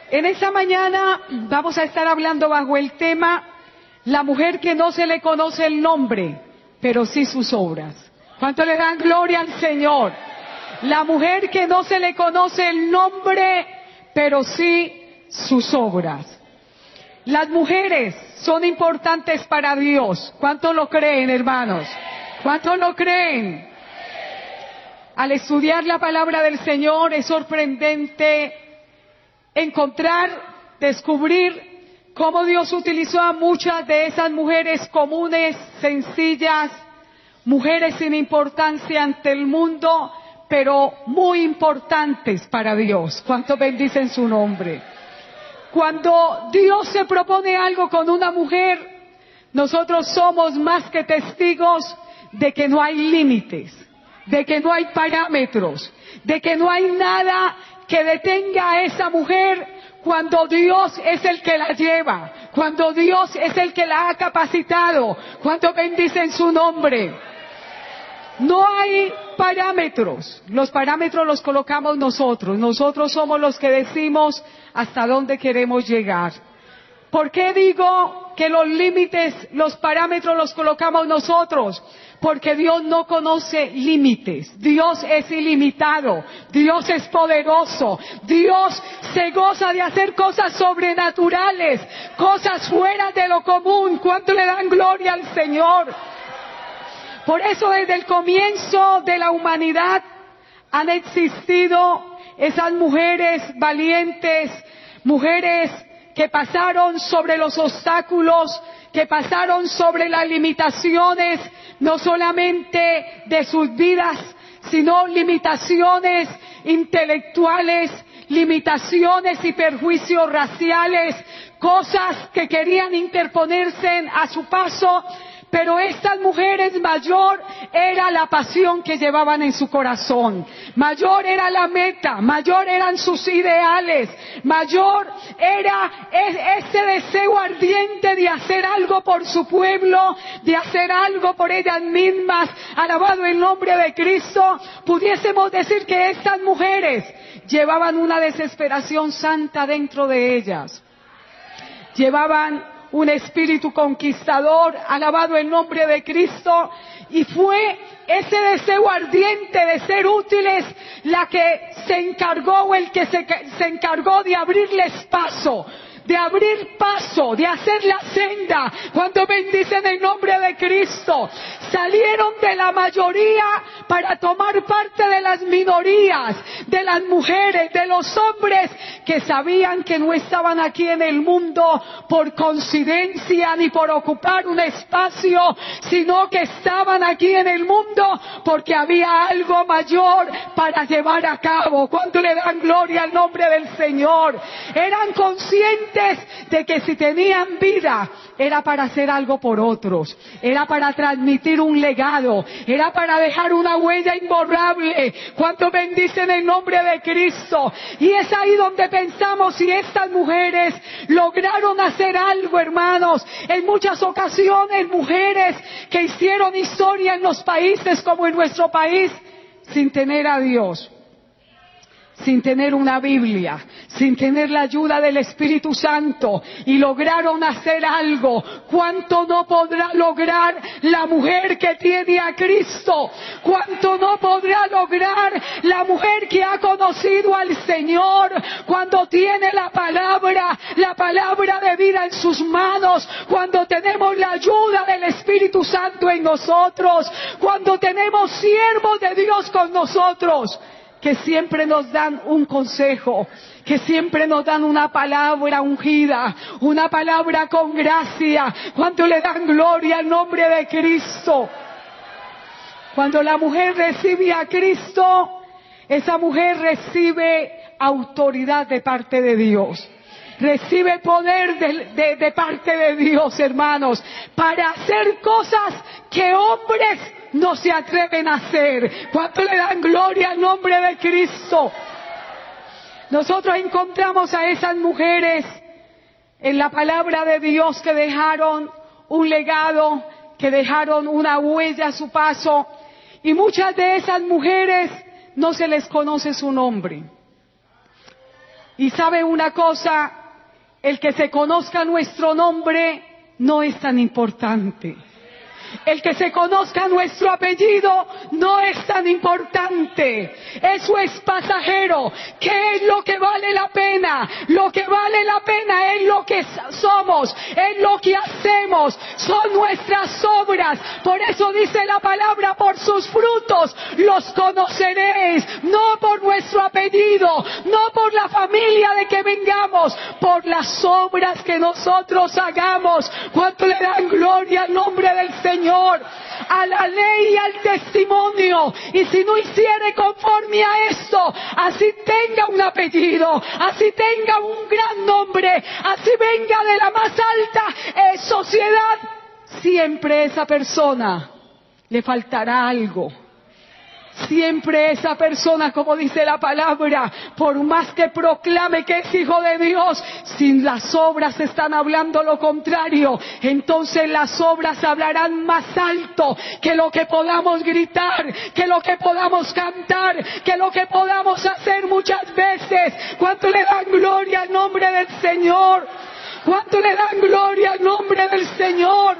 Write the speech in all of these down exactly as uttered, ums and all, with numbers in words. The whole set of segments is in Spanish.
En esta mañana vamos a estar hablando bajo el tema la mujer que no se le conoce el nombre, pero sí sus obras. ¿Cuánto le dan gloria al Señor? La mujer que no se le conoce el nombre, pero sí sus obras. Las mujeres son importantes para Dios. ¿Cuánto lo creen, hermanos? ¿Cuánto lo creen? Al estudiar la palabra del Señor es sorprendente encontrar, descubrir cómo Dios utilizó a muchas de esas mujeres comunes, sencillas, mujeres sin importancia ante el mundo, pero muy importantes para Dios. ¿Cuántos bendicen su nombre? Cuando Dios se propone algo con una mujer, nosotros somos más que testigos de que no hay límites, de que no hay parámetros, de que no hay nada que detenga a esa mujer cuando Dios es el que la lleva, cuando Dios es el que la ha capacitado, cuando bendicen su nombre. No hay parámetros, los parámetros los colocamos nosotros, nosotros somos los que decimos hasta dónde queremos llegar. ¿Por qué digo que los límites, los parámetros los colocamos nosotros? Porque Dios no conoce límites, Dios es ilimitado, Dios es poderoso, Dios se goza de hacer cosas sobrenaturales, cosas fuera de lo común. ¿Cuánto le dan gloria al Señor? Por eso desde el comienzo de la humanidad han existido esas mujeres valientes, mujeres que pasaron sobre los obstáculos, que pasaron sobre las limitaciones, no solamente de sus vidas, sino limitaciones intelectuales, limitaciones y perjuicios raciales, cosas que querían interponerse a su paso. Pero estas mujeres, mayor era la pasión que llevaban en su corazón, mayor era la meta, mayor eran sus ideales, mayor era ese deseo ardiente de hacer algo por su pueblo, de hacer algo por ellas mismas. Alabado el nombre de Cristo. Pudiésemos decir que estas mujeres llevaban una desesperación santa dentro de ellas, llevaban un espíritu conquistador, alabado el nombre de Cristo, y fue ese deseo ardiente de ser útiles la que se encargó o el que se, se encargó de abrirles paso, de abrir paso, de hacer la senda. Cuando bendicen el nombre de Cristo, salieron de la mayoría para tomar parte de las minorías, de las mujeres, de los hombres que sabían que no estaban aquí en el mundo por coincidencia ni por ocupar un espacio, sino que estaban aquí en el mundo porque había algo mayor para llevar a cabo. ¿Cuánto le dan gloria al nombre del Señor? Eran conscientes de que si tenían vida era para hacer algo por otros, era para transmitir un legado, era para dejar una huella imborrable. ¿Cuánto bendicen el nombre de Cristo? Y es ahí donde pensamos si estas mujeres lograron hacer algo, hermanos. En muchas ocasiones mujeres que hicieron historia en los países como en nuestro país sin tener a Dios, sin tener una Biblia, sin tener la ayuda del Espíritu Santo, y lograron hacer algo. ¿Cuánto no podrá lograr la mujer que tiene a Cristo? ¿Cuánto no podrá lograr la mujer que ha conocido al Señor cuando tiene la palabra, la palabra de vida en sus manos, cuando tenemos la ayuda del Espíritu Santo en nosotros, cuando tenemos siervos de Dios con nosotros, que siempre nos dan un consejo, que siempre nos dan una palabra ungida, una palabra con gracia? ¿Cuánto le dan gloria al nombre de Cristo? Cuando la mujer recibe a Cristo, esa mujer recibe autoridad de parte de Dios, recibe poder de, de, de parte de Dios, hermanos, para hacer cosas que hombres no se atreven a hacer. ¿Cuánto le dan gloria al nombre de Cristo? Nosotros encontramos a esas mujeres en la palabra de Dios que dejaron un legado, que dejaron una huella a su paso, y muchas de esas mujeres no se les conoce su nombre. Y sabe una cosa, el que se conozca nuestro nombre no es tan importante. El que se conozca nuestro apellido no es tan importante. Eso es pasajero. ¿Qué es lo que vale la pena? Lo que vale la pena es lo que somos, es lo que hacemos, son nuestras obras. Por eso dice la palabra, por sus frutos los conoceréis. No por nuestro apellido, no por la familia de que vengamos, por las obras que nosotros hagamos. ¿Cuánto le dan gloria al nombre del Señor? Señor, a la ley y al testimonio? Y si no hiciere conforme a esto, así tenga un apellido, así tenga un gran nombre, así venga de la más alta eh, sociedad, siempre esa persona le faltará algo. Siempre esa persona, como dice la palabra, por más que proclame que es hijo de Dios, si las obras están hablando lo contrario, entonces las obras hablarán más alto que lo que podamos gritar, que lo que podamos cantar, que lo que podamos hacer muchas veces. ¿Cuánto le dan gloria al nombre del Señor? ¿Cuánto le dan gloria al nombre del Señor?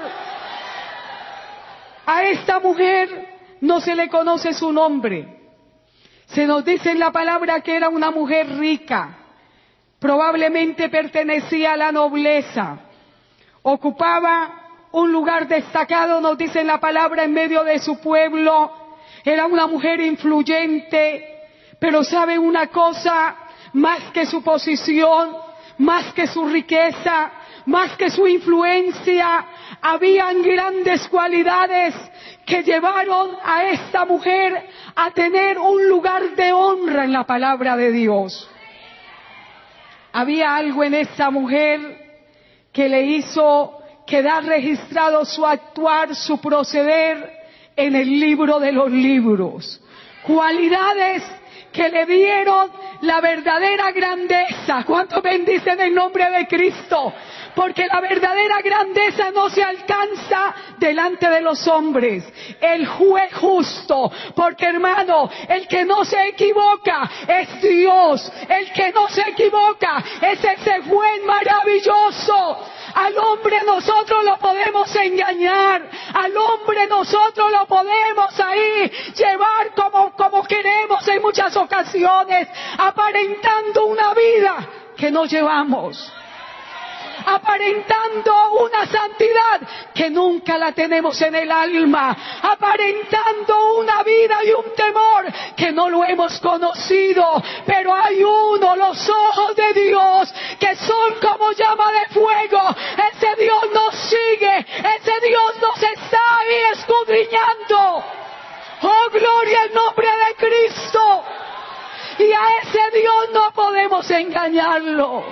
A esta mujer no se le conoce su nombre. Se nos dice en la palabra que era una mujer rica. Probablemente pertenecía a la nobleza. Ocupaba un lugar destacado, nos dice en la palabra, en medio de su pueblo. Era una mujer influyente. Pero sabe una cosa, más que su posición, más que su riqueza, más que su influencia, habían grandes cualidades que llevaron a esta mujer a tener un lugar de honra en la palabra de Dios. Había algo en esta mujer que le hizo quedar registrado su actuar, su proceder en el libro de los libros. Cualidades que le dieron la verdadera grandeza. ¿Cuántos bendicen el nombre de Cristo? Porque la verdadera grandeza no se alcanza delante de los hombres. El juez justo, porque hermano, el que no se equivoca es Dios. El que no se equivoca es ese juez maravilloso. Al hombre nosotros lo podemos engañar, al hombre nosotros lo podemos ahí llevar como, como queremos en muchas ocasiones, aparentando una vida que no llevamos, aparentando una santidad que nunca la tenemos en el alma, aparentando una vida y un temor que no lo hemos conocido. Pero hay uno, los ojos de Dios, que son como llama de fuego. Ese Dios nos sigue, ese Dios nos está ahí escudriñando. Oh, gloria al nombre de Cristo. Y a ese Dios no podemos engañarlo.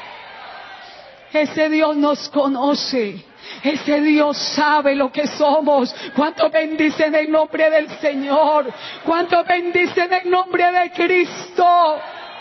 Ese Dios nos conoce. Ese Dios sabe lo que somos. ¿Cuánto bendicen el nombre del Señor? ¿Cuánto bendicen el nombre de Cristo?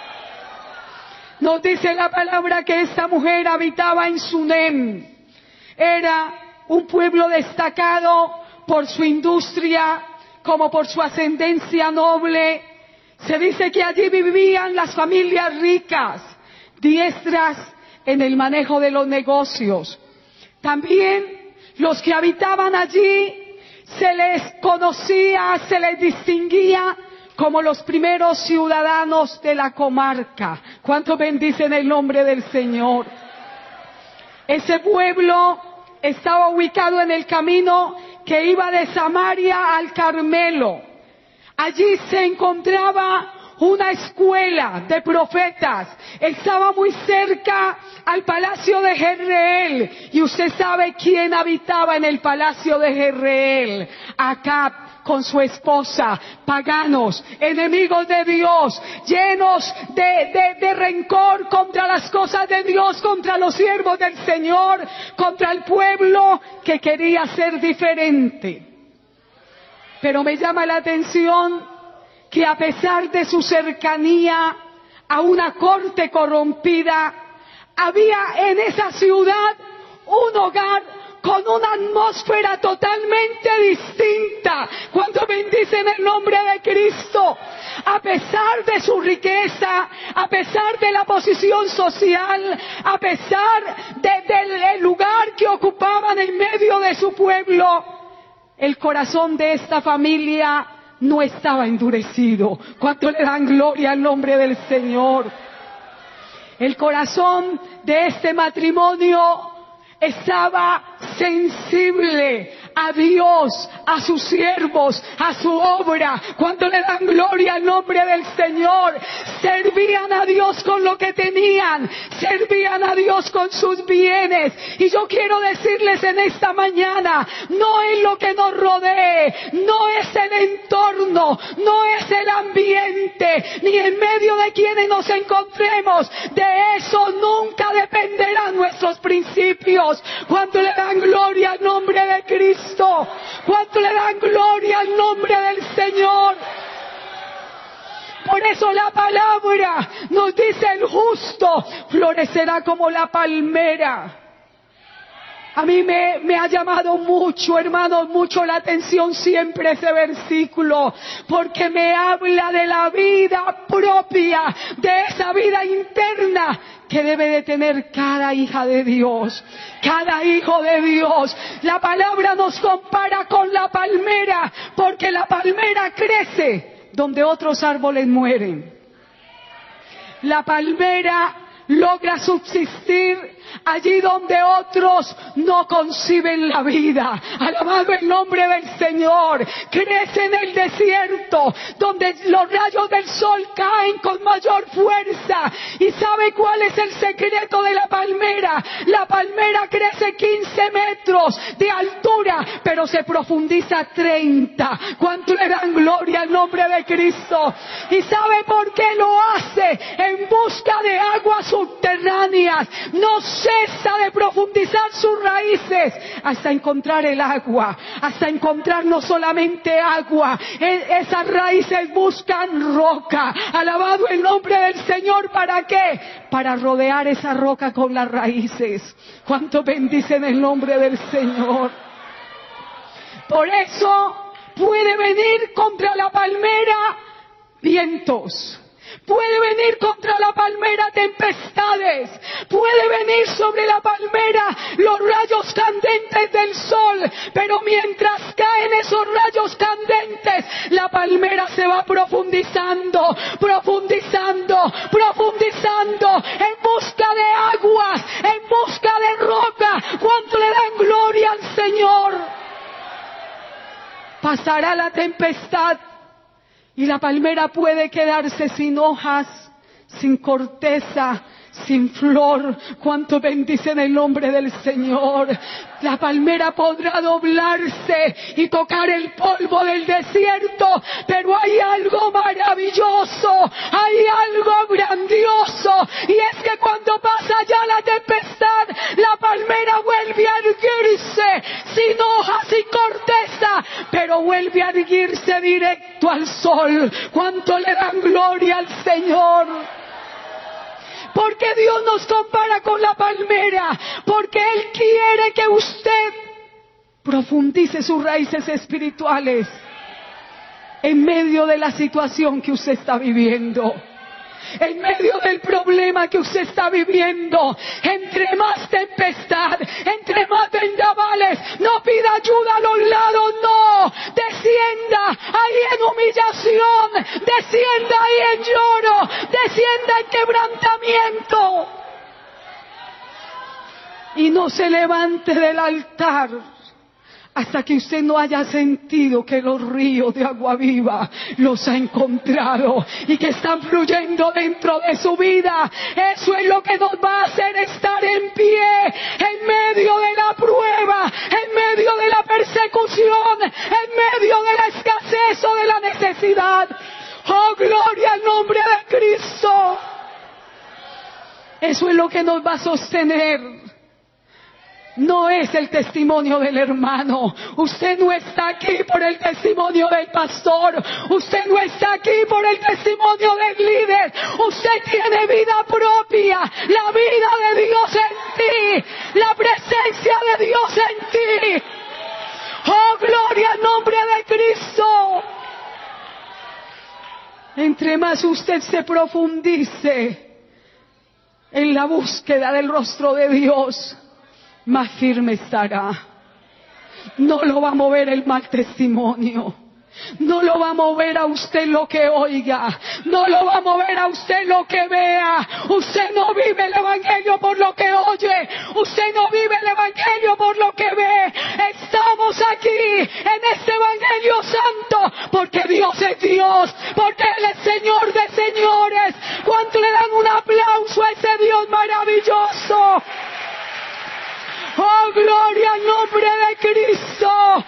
Nos dice la palabra que esta mujer habitaba en Sunem. Era un pueblo destacado por su industria, como por su ascendencia noble. Se dice que allí vivían las familias ricas, diestras en el manejo de los negocios. También los que habitaban allí se les conocía, se les distinguía como los primeros ciudadanos de la comarca. ¿Cuánto bendicen el nombre del Señor? Ese pueblo estaba ubicado en el camino que iba de Samaria al Carmelo. Allí se encontraba una escuela de profetas. Estaba muy cerca al palacio de Jezreel. Y usted sabe quién habitaba en el palacio de Jezreel. Acab con su esposa, paganos, enemigos de Dios, llenos de, de, de rencor contra las cosas de Dios, contra los siervos del Señor, contra el pueblo que quería ser diferente. Pero me llama la atención que a pesar de su cercanía a una corte corrompida, había en esa ciudad un hogar con una atmósfera totalmente distinta cuando bendicen el nombre de Cristo. A pesar de su riqueza, a pesar de la posición social, a pesar de, del lugar que ocupaban en medio de su pueblo, el corazón de esta familia no estaba endurecido. ¿Cuánto le dan gloria al nombre del Señor? El corazón de este matrimonio estaba sensible a Dios, a sus siervos, a su obra. Cuando le dan gloria al nombre del Señor, servían a Dios con lo que tenían, servían a Dios con sus bienes. Y yo quiero decirles en esta mañana, no es lo que nos rodee, no es el entorno, no es el ambiente, ni en medio de quienes nos encontremos. De eso nunca dependerán nuestros principios. Cuando le dan gloria al nombre de Cristo, cuánto le dan gloria al nombre del Señor. Por eso la palabra nos dice: el justo florecerá como la palmera. A mí me, me ha llamado mucho, hermanos, mucho la atención siempre ese versículo, porque me habla de la vida propia, de esa vida interna que debe de tener cada hija de Dios, cada hijo de Dios. La palabra nos compara con la palmera, porque la palmera crece donde otros árboles mueren. La palmera logra subsistir allí donde otros no conciben la vida. Alabado el nombre del Señor. Crece en el desierto, donde los rayos del sol caen con mayor fuerza. ¿Y sabe cuál es el secreto de la palmera? La palmera crece quince metros de altura, pero se profundiza treinta. ¿Cuánto le dan gloria al nombre de Cristo? ¿Y sabe por qué lo hace? En busca de aguas subterráneas. No cesa de profundizar sus raíces hasta encontrar el agua, hasta encontrar no solamente agua, esas raíces buscan roca. Alabado el nombre del Señor. ¿Para qué? Para rodear esa roca con las raíces. ¿Cuánto bendicen el nombre del Señor? Por eso puede venir contra la palmera vientos. Puede venir contra la palmera tempestades. Puede venir sobre la palmera los rayos candentes del sol. Pero mientras caen esos rayos candentes, la palmera se va profundizando, profundizando, profundizando, en busca de aguas, en busca de roca. ¿Cuánto le dan gloria al Señor? Pasará la tempestad y la palmera puede quedarse sin hojas, sin corteza, sin flor. Cuánto bendicen el nombre del Señor. La palmera podrá doblarse y tocar el polvo del desierto, pero hay algo maravilloso, hay algo grandioso, y es que cuando pasa ya la tempestad, la palmera vuelve a erguirse sin hojas, sin corteza, pero vuelve a erguirse directo al sol. Cuánto le dan gloria al Señor. Porque Dios nos compara con la palmera, porque Él quiere que usted profundice sus raíces espirituales en medio de la situación que usted está viviendo, en medio del problema que usted está viviendo. Entre más tempestad, entre más vendavales, no pida ayuda a los lados, no, descienda ahí en humillación, descienda ahí en lloro, descienda en quebrantamiento, y no se levante del altar hasta que usted no haya sentido que los ríos de agua viva los ha encontrado y que están fluyendo dentro de su vida. Eso es lo que nos va a hacer estar en pie en medio de la prueba, en medio de la persecución, en medio de la escasez o de la necesidad. ¡Oh, gloria al nombre de Cristo! Eso es lo que nos va a sostener. No es el testimonio del hermano. Usted no está aquí por el testimonio del pastor. Usted no está aquí por el testimonio del líder. Usted tiene vida propia, la vida de Dios en ti. la presencia de Dios en ti. Oh, gloria al nombre de Cristo. Entre más usted se profundice en la búsqueda del rostro de Dios, más firme estará. No lo va a mover el mal testimonio. No lo va a mover a usted lo que oiga. No lo va a mover a usted lo que vea. Usted no vive el Evangelio por lo que oye. Usted no vive el Evangelio por lo que ve. Estamos aquí en este Evangelio santo porque Dios es Dios. Porque Él es Señor de señores. ¿Cuánto le dan un aplauso a ese Dios maravilloso? ¡Oh, gloria al nombre de Cristo!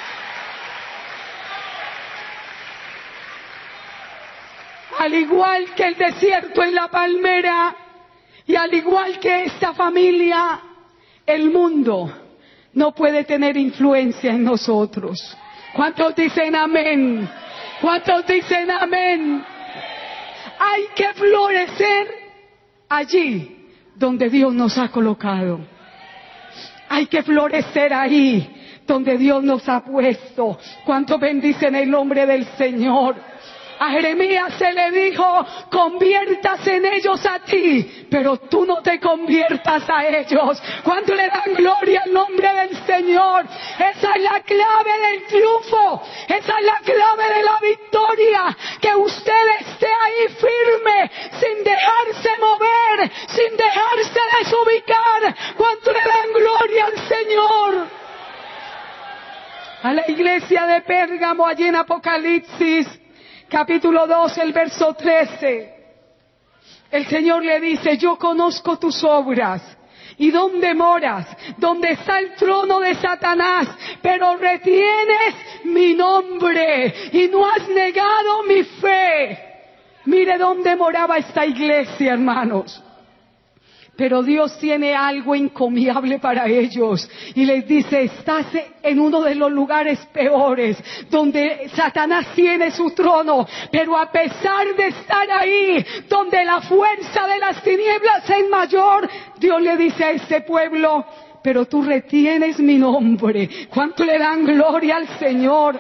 Al igual que el desierto en la palmera, y al igual que esta familia, el mundo no puede tener influencia en nosotros. ¿Cuántos dicen amén? ¿Cuántos dicen amén? Hay que florecer allí donde Dios nos ha colocado. Hay que florecer ahí donde Dios nos ha puesto. ¿Cuántos bendicen el nombre del Señor? A Jeremías se le dijo, conviértase en ellos a ti, pero tú no te conviertas a ellos. ¿Cuánto le dan gloria al nombre del Señor? Esa es la clave del triunfo, esa es la clave de la victoria, que usted esté ahí firme, sin dejarse mover, sin dejarse desubicar. ¿Cuánto le dan gloria al Señor? A la iglesia de Pérgamo, allí en Apocalipsis, capítulo dos, el verso trece. El Señor le dice, yo conozco tus obras y dónde moras, dónde está el trono de Satanás, pero retienes mi nombre y no has negado mi fe. Mire dónde moraba esta iglesia, hermanos. Pero Dios tiene algo encomiable para ellos y les dice, estás en uno de los lugares peores donde Satanás tiene su trono, pero a pesar de estar ahí donde la fuerza de las tinieblas es mayor, Dios le dice a este pueblo, pero tú retienes mi nombre. ¿Cuánto le dan gloria al Señor?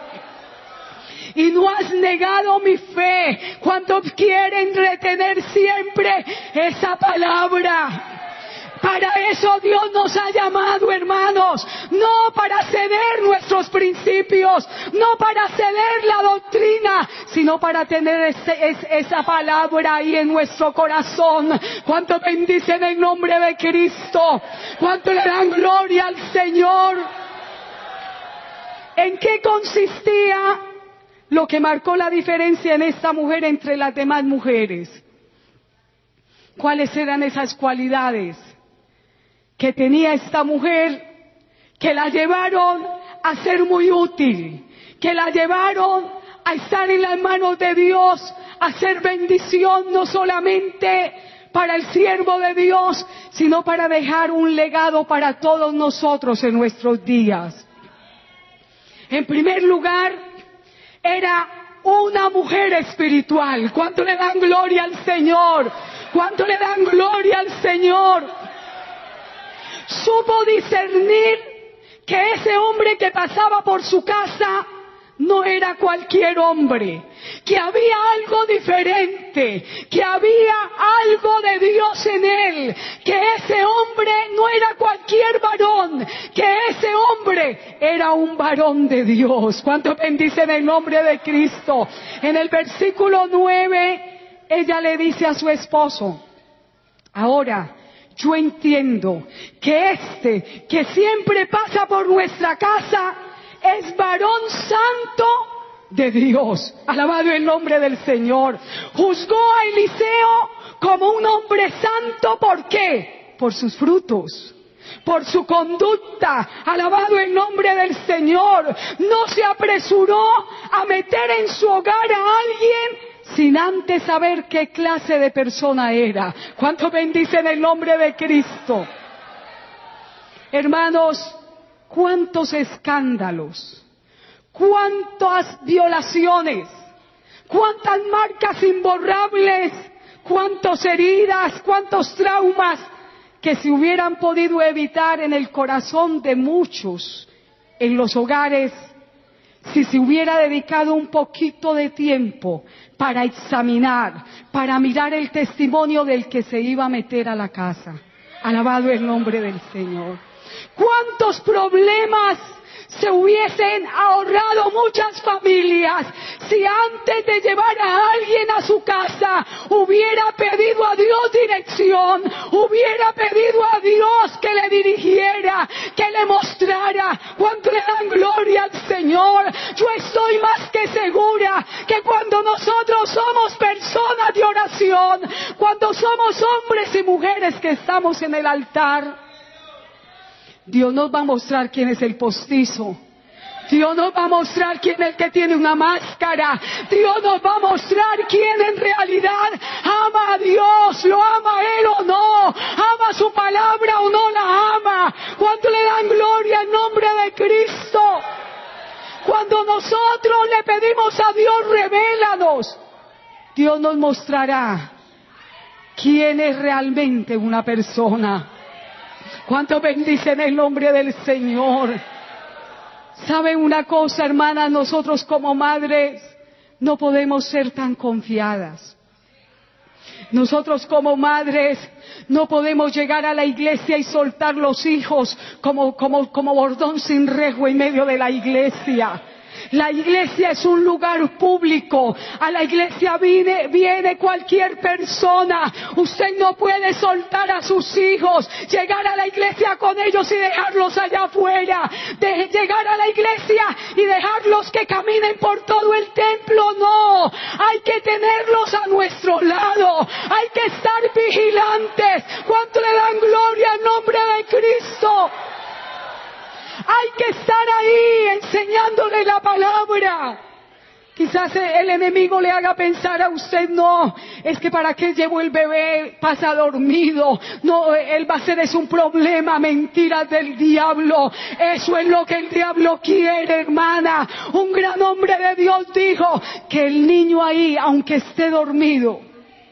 Y no has negado mi fe. ¿Cuántos quieren retener siempre esa palabra? Para eso Dios nos ha llamado, hermanos, no para ceder nuestros principios, no para ceder la doctrina, sino para tener ese, es, esa palabra ahí en nuestro corazón. ¿Cuánto bendicen el nombre de Cristo? ¿Cuánto le dan gloria al Señor? ¿En qué consistía lo que marcó la diferencia en esta mujer entre las demás mujeres? ¿Cuáles eran esas cualidades que tenía esta mujer que la llevaron a ser muy útil, que la llevaron a estar en las manos de Dios, a ser bendición no solamente para el siervo de Dios, sino para dejar un legado para todos nosotros en nuestros días? En primer lugar, era una mujer espiritual. ¿Cuánto le dan gloria al Señor? ¿Cuánto le dan gloria al Señor? Supo discernir que ese hombre que pasaba por su casa no era cualquier hombre, que había algo diferente, que había algo de Dios en él, que ese hombre no era cualquier varón, que ese hombre era un varón de Dios. ¿Cuánto bendicen el nombre de Cristo? En el versículo nueve, ella le dice a su esposo, ahora, yo entiendo que este que siempre pasa por nuestra casa es varón santo de Dios. Alabado el nombre del Señor. Juzgó a Eliseo como un hombre santo. ¿Por qué? Por sus frutos, por su conducta. Alabado el nombre del Señor. No se apresuró a meter en su hogar a alguien sin antes saber qué clase de persona era. ¿Cuánto bendicen el nombre de Cristo? Hermanos, cuántos escándalos, cuántas violaciones, cuántas marcas imborrables, cuántas heridas, cuántos traumas que se hubieran podido evitar en el corazón de muchos, en los hogares, si se hubiera dedicado un poquito de tiempo para examinar, para mirar el testimonio del que se iba a meter a la casa. Alabado el nombre del Señor. ¿Cuántos problemas se hubiesen ahorrado muchas familias si antes de llevar a alguien a su casa hubiera pedido a Dios dirección, hubiera pedido a Dios que le dirigiera, que le mostrara? ¿Cuánto le dan gloria al Señor? Yo estoy más que segura que cuando nosotros somos personas de oración, cuando somos hombres y mujeres que estamos en el altar, Dios nos va a mostrar quién es el postizo. Dios nos va a mostrar quién es el que tiene una máscara. Dios nos va a mostrar quién en realidad ama a Dios, lo ama a Él o no, ama su palabra o no la ama. Cuando le dan gloria al nombre de Cristo. Cuando nosotros le pedimos a Dios, revélanos, Dios nos mostrará quién es realmente una persona. ¿Cuántos bendicen el nombre del Señor? ¿Saben una cosa, hermanas? Nosotros como madres no podemos ser tan confiadas. Nosotros como madres no podemos llegar a la iglesia y soltar los hijos como, como, como bordón sin rejo en medio de la iglesia. La iglesia es un lugar público. A la iglesia viene, viene cualquier persona. Usted no puede soltar a sus hijos, llegar a la iglesia con ellos y dejarlos allá afuera. De llegar a la iglesia y dejarlos que caminen por todo el templo. No, hay que tenerlos a nuestro lado. Hay que estar vigilantes. ¿Cuánto le dan gloria al nombre de Cristo? Hay que estar ahí enseñándole la palabra. Quizás el enemigo le haga pensar a usted, no, es que para qué llevo el bebé, pasa dormido, no, él va a ser es un problema, mentiras del diablo. Eso es lo que el diablo quiere, hermana. Un gran hombre de Dios dijo que el niño ahí, aunque esté dormido,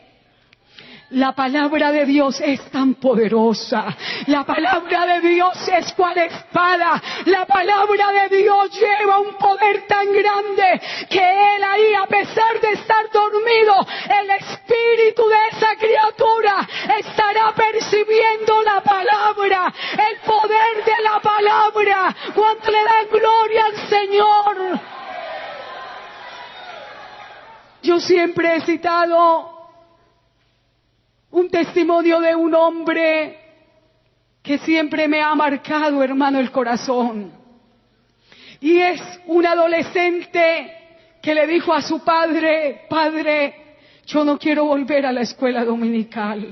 la palabra de Dios es tan poderosa. La palabra de Dios es cual espada. La palabra de Dios lleva un poder tan grande que él ahí, a pesar de estar dormido, el espíritu de esa criatura estará percibiendo la palabra, el poder de la palabra. ¿Cuánto le dan gloria al Señor? Yo siempre he citado un testimonio de un hombre que siempre me ha marcado, hermano, el corazón. Y es un adolescente que le dijo a su padre: padre, yo no quiero volver a la escuela dominical.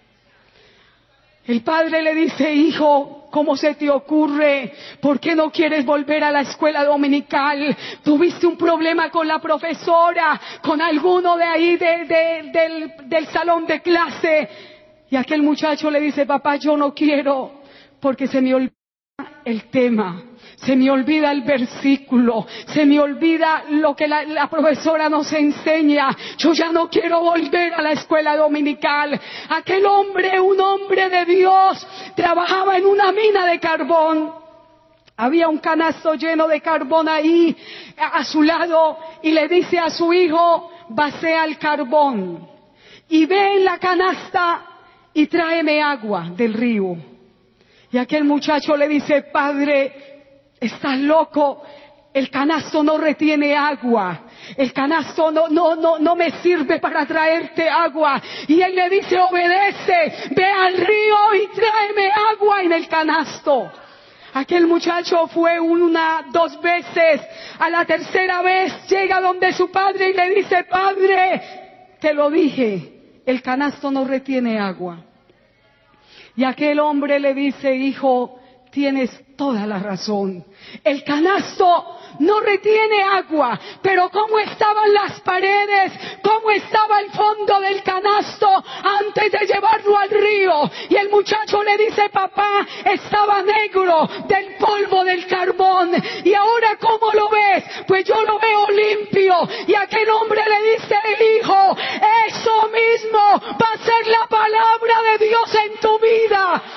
El padre le dice: hijo, ¿cómo se te ocurre? ¿Por qué no quieres volver a la escuela dominical? ¿Tuviste un problema con la profesora, con alguno de ahí de, de, del, del salón de clase? Y aquel muchacho le dice: papá, yo no quiero, porque se me olvida el tema, se me olvida el versículo, se me olvida lo que la, la profesora nos enseña. Yo ya no quiero volver a la escuela dominical. Aquel hombre, un hombre de Dios, trabajaba en una mina de carbón. Había un canasto lleno de carbón ahí a su lado, y le dice a su hijo: vacía el carbón y ve en la canasta y tráeme agua del río. Y aquel muchacho le dice: padre, estás loco, el canasto no retiene agua, el canasto no, no, no, no me sirve para traerte agua. Y él le dice: obedece, ve al río y tráeme agua en el canasto. Aquel muchacho fue una, dos veces, a la tercera vez llega donde su padre y le dice: padre, te lo dije, el canasto no retiene agua. Y aquel hombre le dice: hijo, tienes toda la razón. El canasto no retiene agua, pero cómo estaban las paredes, cómo estaba el fondo del canasto antes de llevarlo al río. Y el muchacho le dice: papá, estaba negro del polvo del carbón. Y ahora, ¿cómo lo ves? Pues yo lo veo limpio. Y aquel hombre le dice: hijo, eso mismo va a ser la palabra de Dios en tu vida.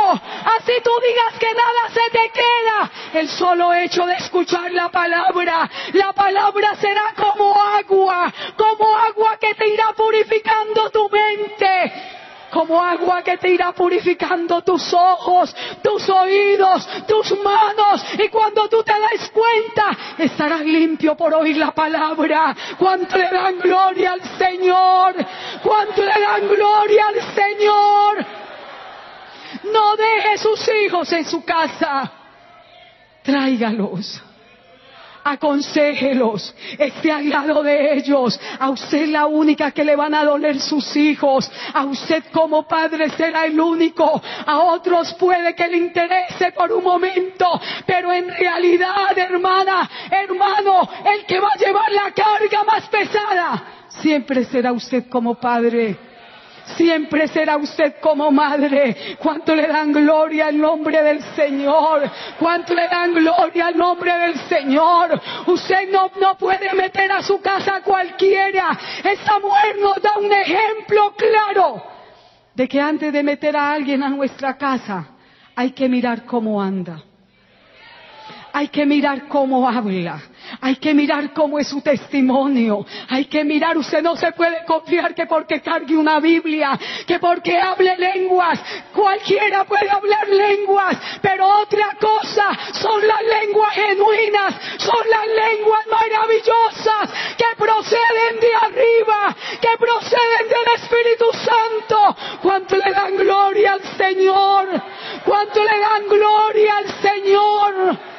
Así tú digas que nada se te queda. El solo hecho de escuchar la palabra, la palabra será como agua, como agua que te irá purificando tu mente. Como agua que te irá purificando tus ojos, tus oídos, tus manos. Y cuando tú te des cuenta, estarás limpio por oír la palabra. ¿Cuánto le dan gloria al Señor? ¿Cuánto le dan gloria al Señor? No deje sus hijos en su casa. Tráigalos. Aconséjelos, esté al lado de ellos. A usted la única que le van a doler sus hijos. A usted como padre será el único. A otros puede que le interese por un momento, pero en realidad, hermana, hermano, el que va a llevar la carga más pesada siempre será usted como padre. Siempre será usted como madre. ¿Cuánto le dan gloria al nombre del Señor? ¿Cuánto le dan gloria al nombre del Señor? Usted no, no puede meter a su casa a cualquiera. Esta mujer nos da un ejemplo claro de que antes de meter a alguien a nuestra casa hay que mirar cómo anda. Hay que mirar cómo habla. Hay que mirar cómo es su testimonio. Hay que mirar, usted no se puede confiar que porque cargue una Biblia, que porque hable lenguas, cualquiera puede hablar lenguas, pero otra cosa son las lenguas genuinas, son las lenguas maravillosas que proceden de arriba, que proceden del Espíritu Santo. ¿Cuánto le dan gloria al Señor? ¿Cuánto le dan gloria al Señor?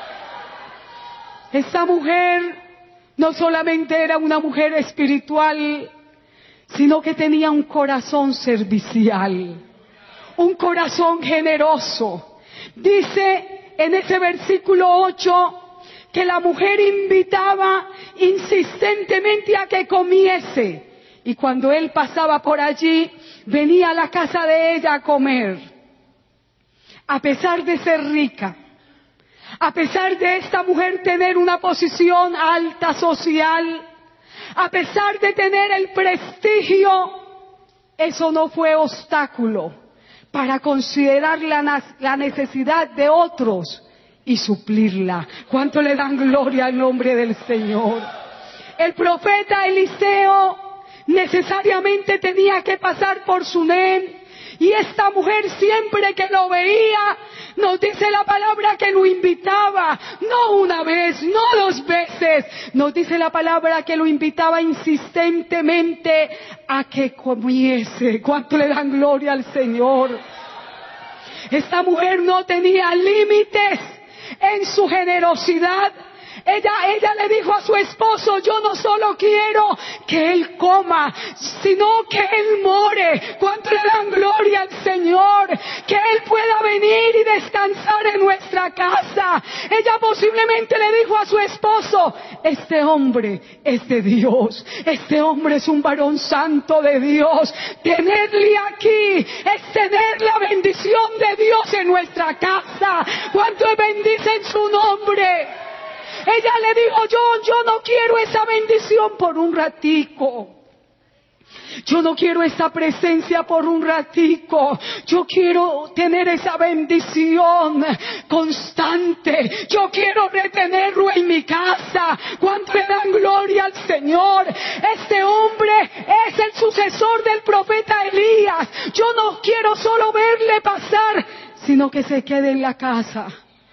Esta mujer no solamente era una mujer espiritual, sino que tenía un corazón servicial, un corazón generoso. Dice en ese versículo ocho que la mujer invitaba insistentemente a que comiese, y cuando él pasaba por allí, venía a la casa de ella a comer. A pesar de ser rica, a pesar de esta mujer tener una posición alta social, a pesar de tener el prestigio, eso no fue obstáculo para considerar la, la necesidad de otros y suplirla. ¿Cuánto le dan gloria al nombre del Señor? El profeta Eliseo necesariamente tenía que pasar por Sunem, y esta mujer siempre que lo veía, nos dice la palabra que lo invitaba, no una vez, no dos veces, nos dice la palabra que lo invitaba insistentemente a que comiese. ¿Cuánto le dan gloria al Señor? Esta mujer no tenía límites en su generosidad. Ella, ella le dijo a su esposo: yo no solo quiero que él coma, sino que él more. ¿Cuánto le dan gloria al Señor? Que él pueda venir y descansar en nuestra casa. Ella posiblemente le dijo a su esposo: este hombre es de Dios, este hombre es un varón santo de Dios. Tenerle aquí es tener la bendición de Dios en nuestra casa. ¿Cuánto bendice en su nombre? Ella le dijo: yo, yo no quiero esa bendición por un ratico. Yo no quiero esa presencia por un ratico. Yo quiero tener esa bendición constante. Yo quiero retenerlo en mi casa. ¿Cuánto le dan gloria al Señor? Este hombre es el sucesor del profeta Elías. Yo no quiero solo verle pasar, sino que se quede en la casa.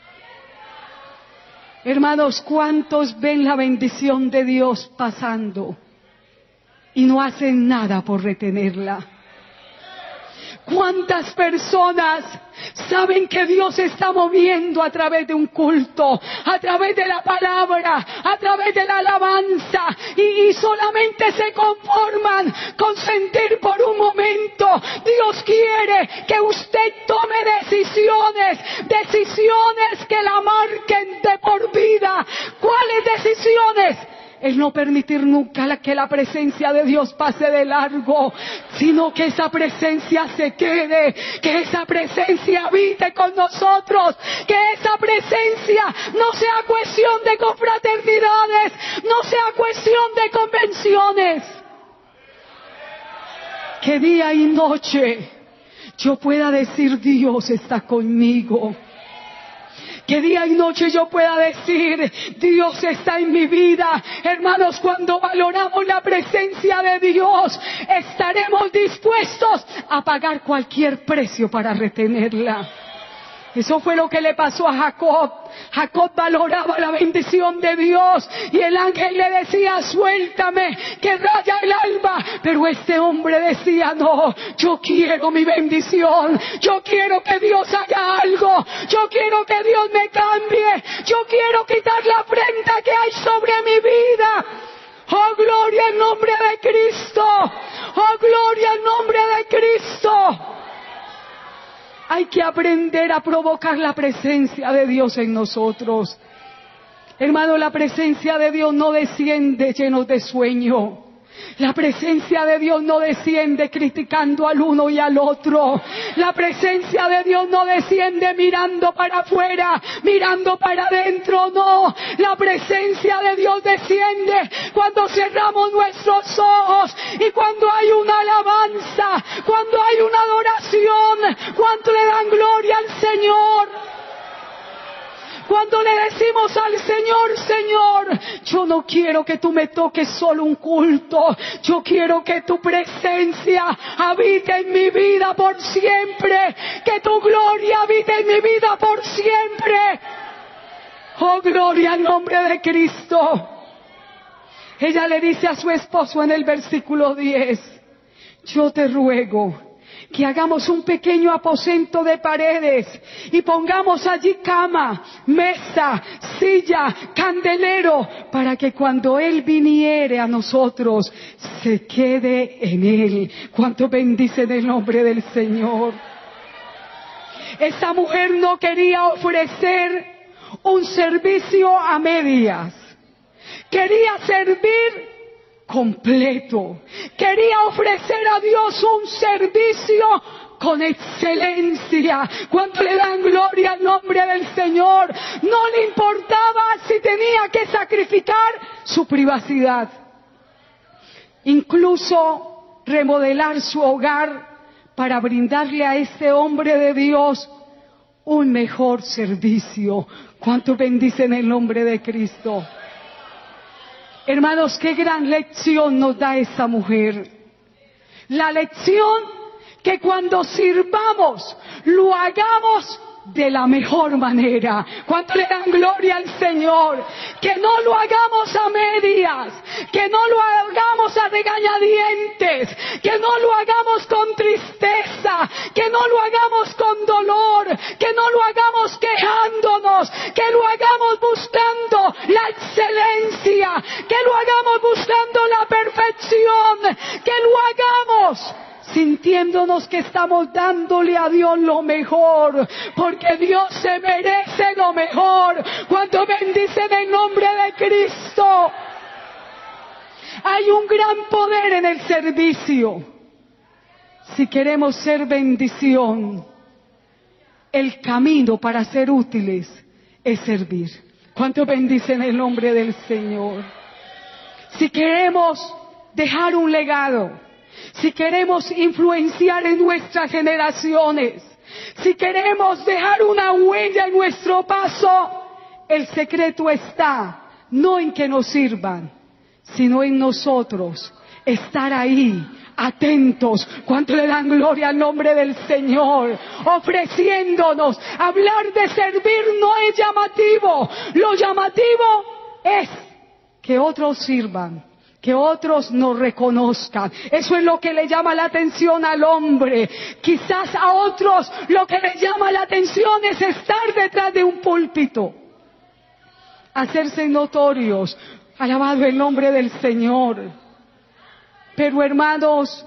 Hermanos, ¿cuántos ven la bendición de Dios pasando y no hacen nada por retenerla? ¿Cuántas personas saben que Dios se está moviendo a través de un culto, a través de la palabra, a través de la alabanza, y, y solamente se conforman con sentir por un momento? Dios quiere que usted tome decisiones, decisiones que la marquen de por vida. ¿Cuáles decisiones? El no permitir nunca que la presencia de Dios pase de largo, sino que esa presencia se quede, que esa presencia habite con nosotros, que esa presencia no sea cuestión de confraternidades, no sea cuestión de convenciones. Que día y noche yo pueda decir, Dios está conmigo. Que día y noche yo pueda decir, Dios está en mi vida. Hermanos, cuando valoramos la presencia de Dios, estaremos dispuestos a pagar cualquier precio para retenerla. Eso fue lo que le pasó a Jacob. Jacob valoraba la bendición de Dios y el ángel le decía, suéltame, que raya el alba. Pero este hombre decía, no, yo quiero mi bendición, yo quiero que Dios haga algo, yo quiero que Dios me cambie, yo quiero quitar la afrenta que hay sobre mi vida. Oh, gloria al nombre de Cristo, oh, gloria al nombre de Cristo. Hay que aprender a provocar la presencia de Dios en nosotros. Hermano, la presencia de Dios no desciende llenos de sueño. La presencia de Dios no desciende criticando al uno y al otro. La presencia de Dios no desciende mirando para afuera, mirando para adentro, no. La presencia de Dios desciende cuando cerramos nuestros ojos y cuando hay una alabanza, cuando hay una adoración, cuando le dan gloria al Señor. Cuando le decimos al Señor, Señor, yo no quiero que tú me toques solo un culto. Yo quiero que tu presencia habite en mi vida por siempre. Que tu gloria habite en mi vida por siempre. Oh, gloria al nombre de Cristo. Ella le dice a su esposo en el versículo diez, yo te ruego que hagamos un pequeño aposento de paredes y pongamos allí cama, mesa, silla, candelero, para que cuando Él viniere a nosotros, se quede en Él. ¿Cuánto bendicen el nombre del Señor? Esta mujer no quería ofrecer un servicio a medias. Quería servir completo. Quería ofrecer a Dios un servicio con excelencia. ¿Cuánto le dan gloria al nombre del Señor? No le importaba si tenía que sacrificar su privacidad. Incluso remodelar su hogar para brindarle a este hombre de Dios un mejor servicio. ¿Cuánto bendicen el nombre de Cristo? Hermanos, qué gran lección nos da esta mujer. La lección que cuando sirvamos, lo hagamos de la mejor manera. ¿Cuánto le dan gloria al Señor? Que no lo hagamos a medias, que no lo hagamos a regañadientes, que no lo hagamos con tristeza, que no lo hagamos con dolor, que no lo hagamos quejándonos, que lo hagamos buscando la excelencia, que lo hagamos buscando la perfección, que lo hagamos sintiéndonos que estamos dándole a Dios lo mejor, porque Dios se merece lo mejor. Cuando bendicen el nombre de Cristo, hay un gran poder en el servicio. Si queremos ser bendición, el camino para ser útiles es servir. ¿Cuánto bendicen el nombre del Señor? Si queremos dejar un legado, si queremos influenciar en nuestras generaciones, si queremos dejar una huella en nuestro paso, el secreto está no en que nos sirvan, sino en nosotros estar ahí, atentos. ¿Cuánto le dan gloria al nombre del Señor? Ofreciéndonos. Hablar de servir no es llamativo. Lo llamativo es que otros sirvan, que otros nos reconozcan. Eso es lo que le llama la atención al hombre. Quizás a otros lo que les llama la atención es estar detrás de un púlpito, hacerse notorios. Alabado el nombre del Señor. Pero hermanos,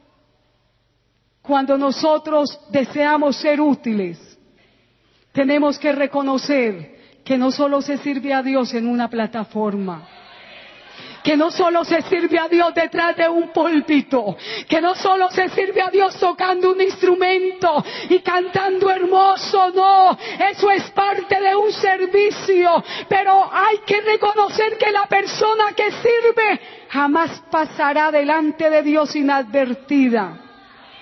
cuando nosotros deseamos ser útiles, tenemos que reconocer que no solo se sirve a Dios en una plataforma, que no solo se sirve a Dios detrás de un púlpito, que no solo se sirve a Dios tocando un instrumento y cantando hermoso, no, eso es parte de un servicio, pero hay que reconocer que la persona que sirve jamás pasará delante de Dios inadvertida.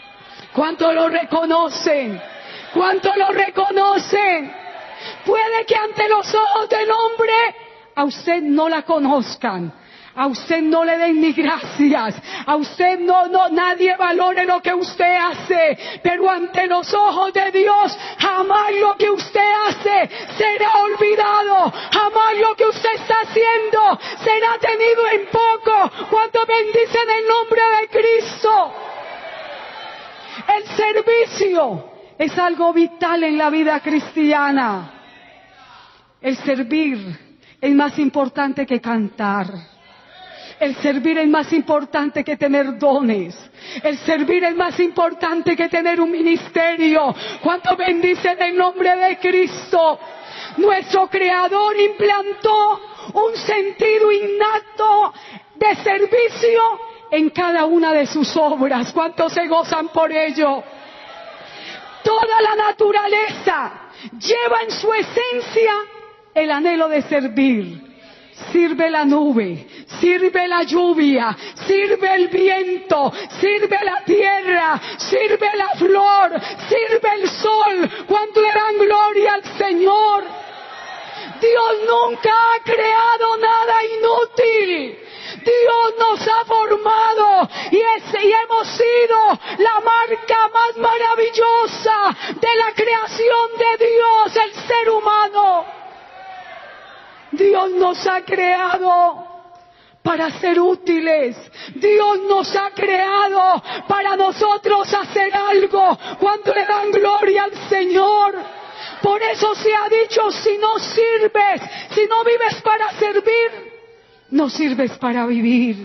¿Cuánto lo reconocen? ¿Cuánto lo reconocen? Puede que ante los ojos del hombre a usted no la conozcan, a usted no le den ni gracias, a usted no, no, nadie valore lo que usted hace, pero ante los ojos de Dios jamás lo que usted hace será olvidado, jamás lo que usted está haciendo será tenido en poco. Cuando bendicen el nombre de Cristo, el servicio es algo vital en la vida cristiana. El servir es más importante que cantar. El servir es más importante que tener dones. El servir es más importante que tener un ministerio. ¿Cuánto bendicen el nombre de Cristo? Nuestro Creador implantó un sentido innato de servicio en cada una de sus obras. ¿Cuántos se gozan por ello? Toda la naturaleza lleva en su esencia el anhelo de servir. Sirve la nube, sirve la lluvia, sirve el viento, sirve la tierra, sirve la flor, sirve el sol. Cuando le dan gloria al Señor. Dios nunca ha creado nada inútil. Dios nos ha formado y, es, y hemos sido la marca más maravillosa de la creación de Dios, el ser humano. Dios nos ha creado para ser útiles. Dios nos ha creado para nosotros hacer algo. Cuando le dan gloria al Señor. Por eso se ha dicho, si no sirves, si no vives para servir, no sirves para vivir.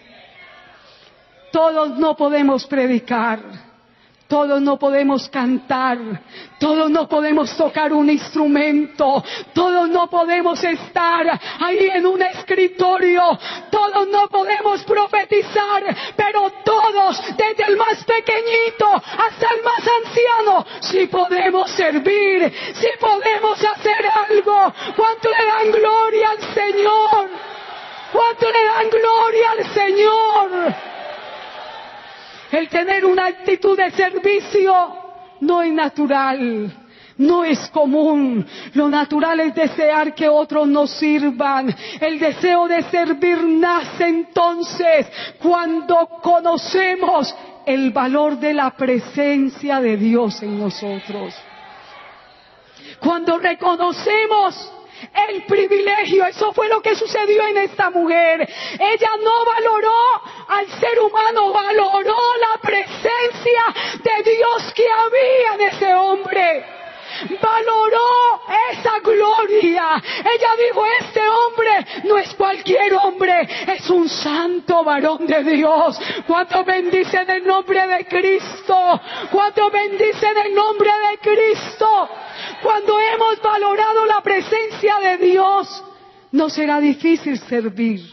Todos no podemos predicar, todos no podemos cantar, todos no podemos tocar un instrumento, todos no podemos estar ahí en un escritorio, todos no podemos profetizar, pero todos, desde el más pequeñito hasta el más anciano, sí podemos servir, sí podemos hacer algo. ¿Cuánto le dan gloria al Señor? ¿Cuánto le dan gloria al Señor? El tener una actitud de servicio no es natural, no es común. Lo natural es desear que otros nos sirvan. El deseo de servir nace entonces cuando conocemos el valor de la presencia de Dios en nosotros. Cuando reconocemos el privilegio, eso fue lo que sucedió en esta mujer. Ella no valoró al ser humano, valoró la presencia de Dios que había en ese hombre. Valoró esa gloria. Ella dijo, este hombre no es cualquier hombre, es un santo varón de Dios. ¿Cuánto bendicen el nombre de Cristo? ¿Cuánto bendicen el nombre de Cristo? Cuando hemos valorado la presencia de Dios, no será difícil servir.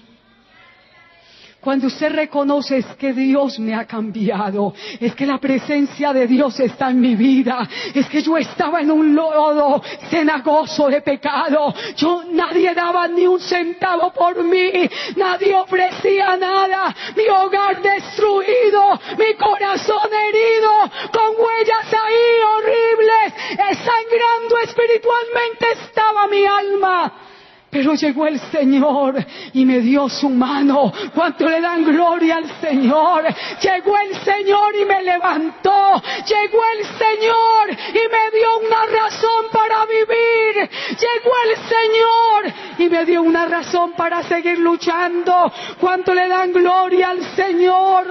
Cuando usted reconoce es que Dios me ha cambiado, es que la presencia de Dios está en mi vida, es que yo estaba en un lodo cenagoso de pecado, yo nadie daba ni un centavo por mí, nadie ofrecía nada, mi hogar destruido, mi corazón herido, con huellas ahí horribles, sangrando espiritualmente estaba mi alma. Pero llegó el Señor y me dio su mano. ¿Cuánto le dan gloria al Señor? Llegó el Señor y me levantó. Llegó el Señor y me dio una razón para vivir. Llegó el Señor y me dio una razón para seguir luchando. ¿Cuánto le dan gloria al Señor?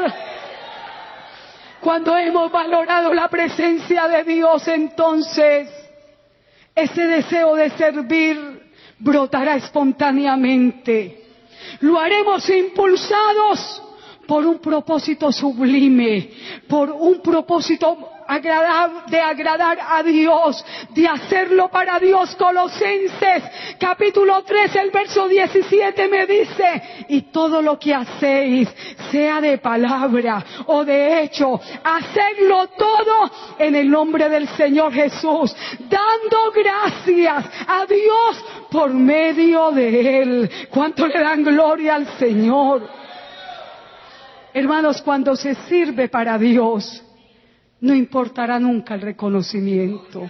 Cuando hemos valorado la presencia de Dios, entonces ese deseo de servir brotará espontáneamente. Lo haremos impulsados por un propósito sublime, por un propósito agradar, de agradar a Dios, de hacerlo para Dios. Colosenses capítulo tres, el verso diecisiete me dice, y todo lo que hacéis, sea de palabra o de hecho, hacedlo todo en el nombre del Señor Jesús, dando gracias a Dios por medio de Él. ¿Cuánto le dan gloria al Señor? Hermanos, cuando se sirve para Dios, no importará nunca el reconocimiento.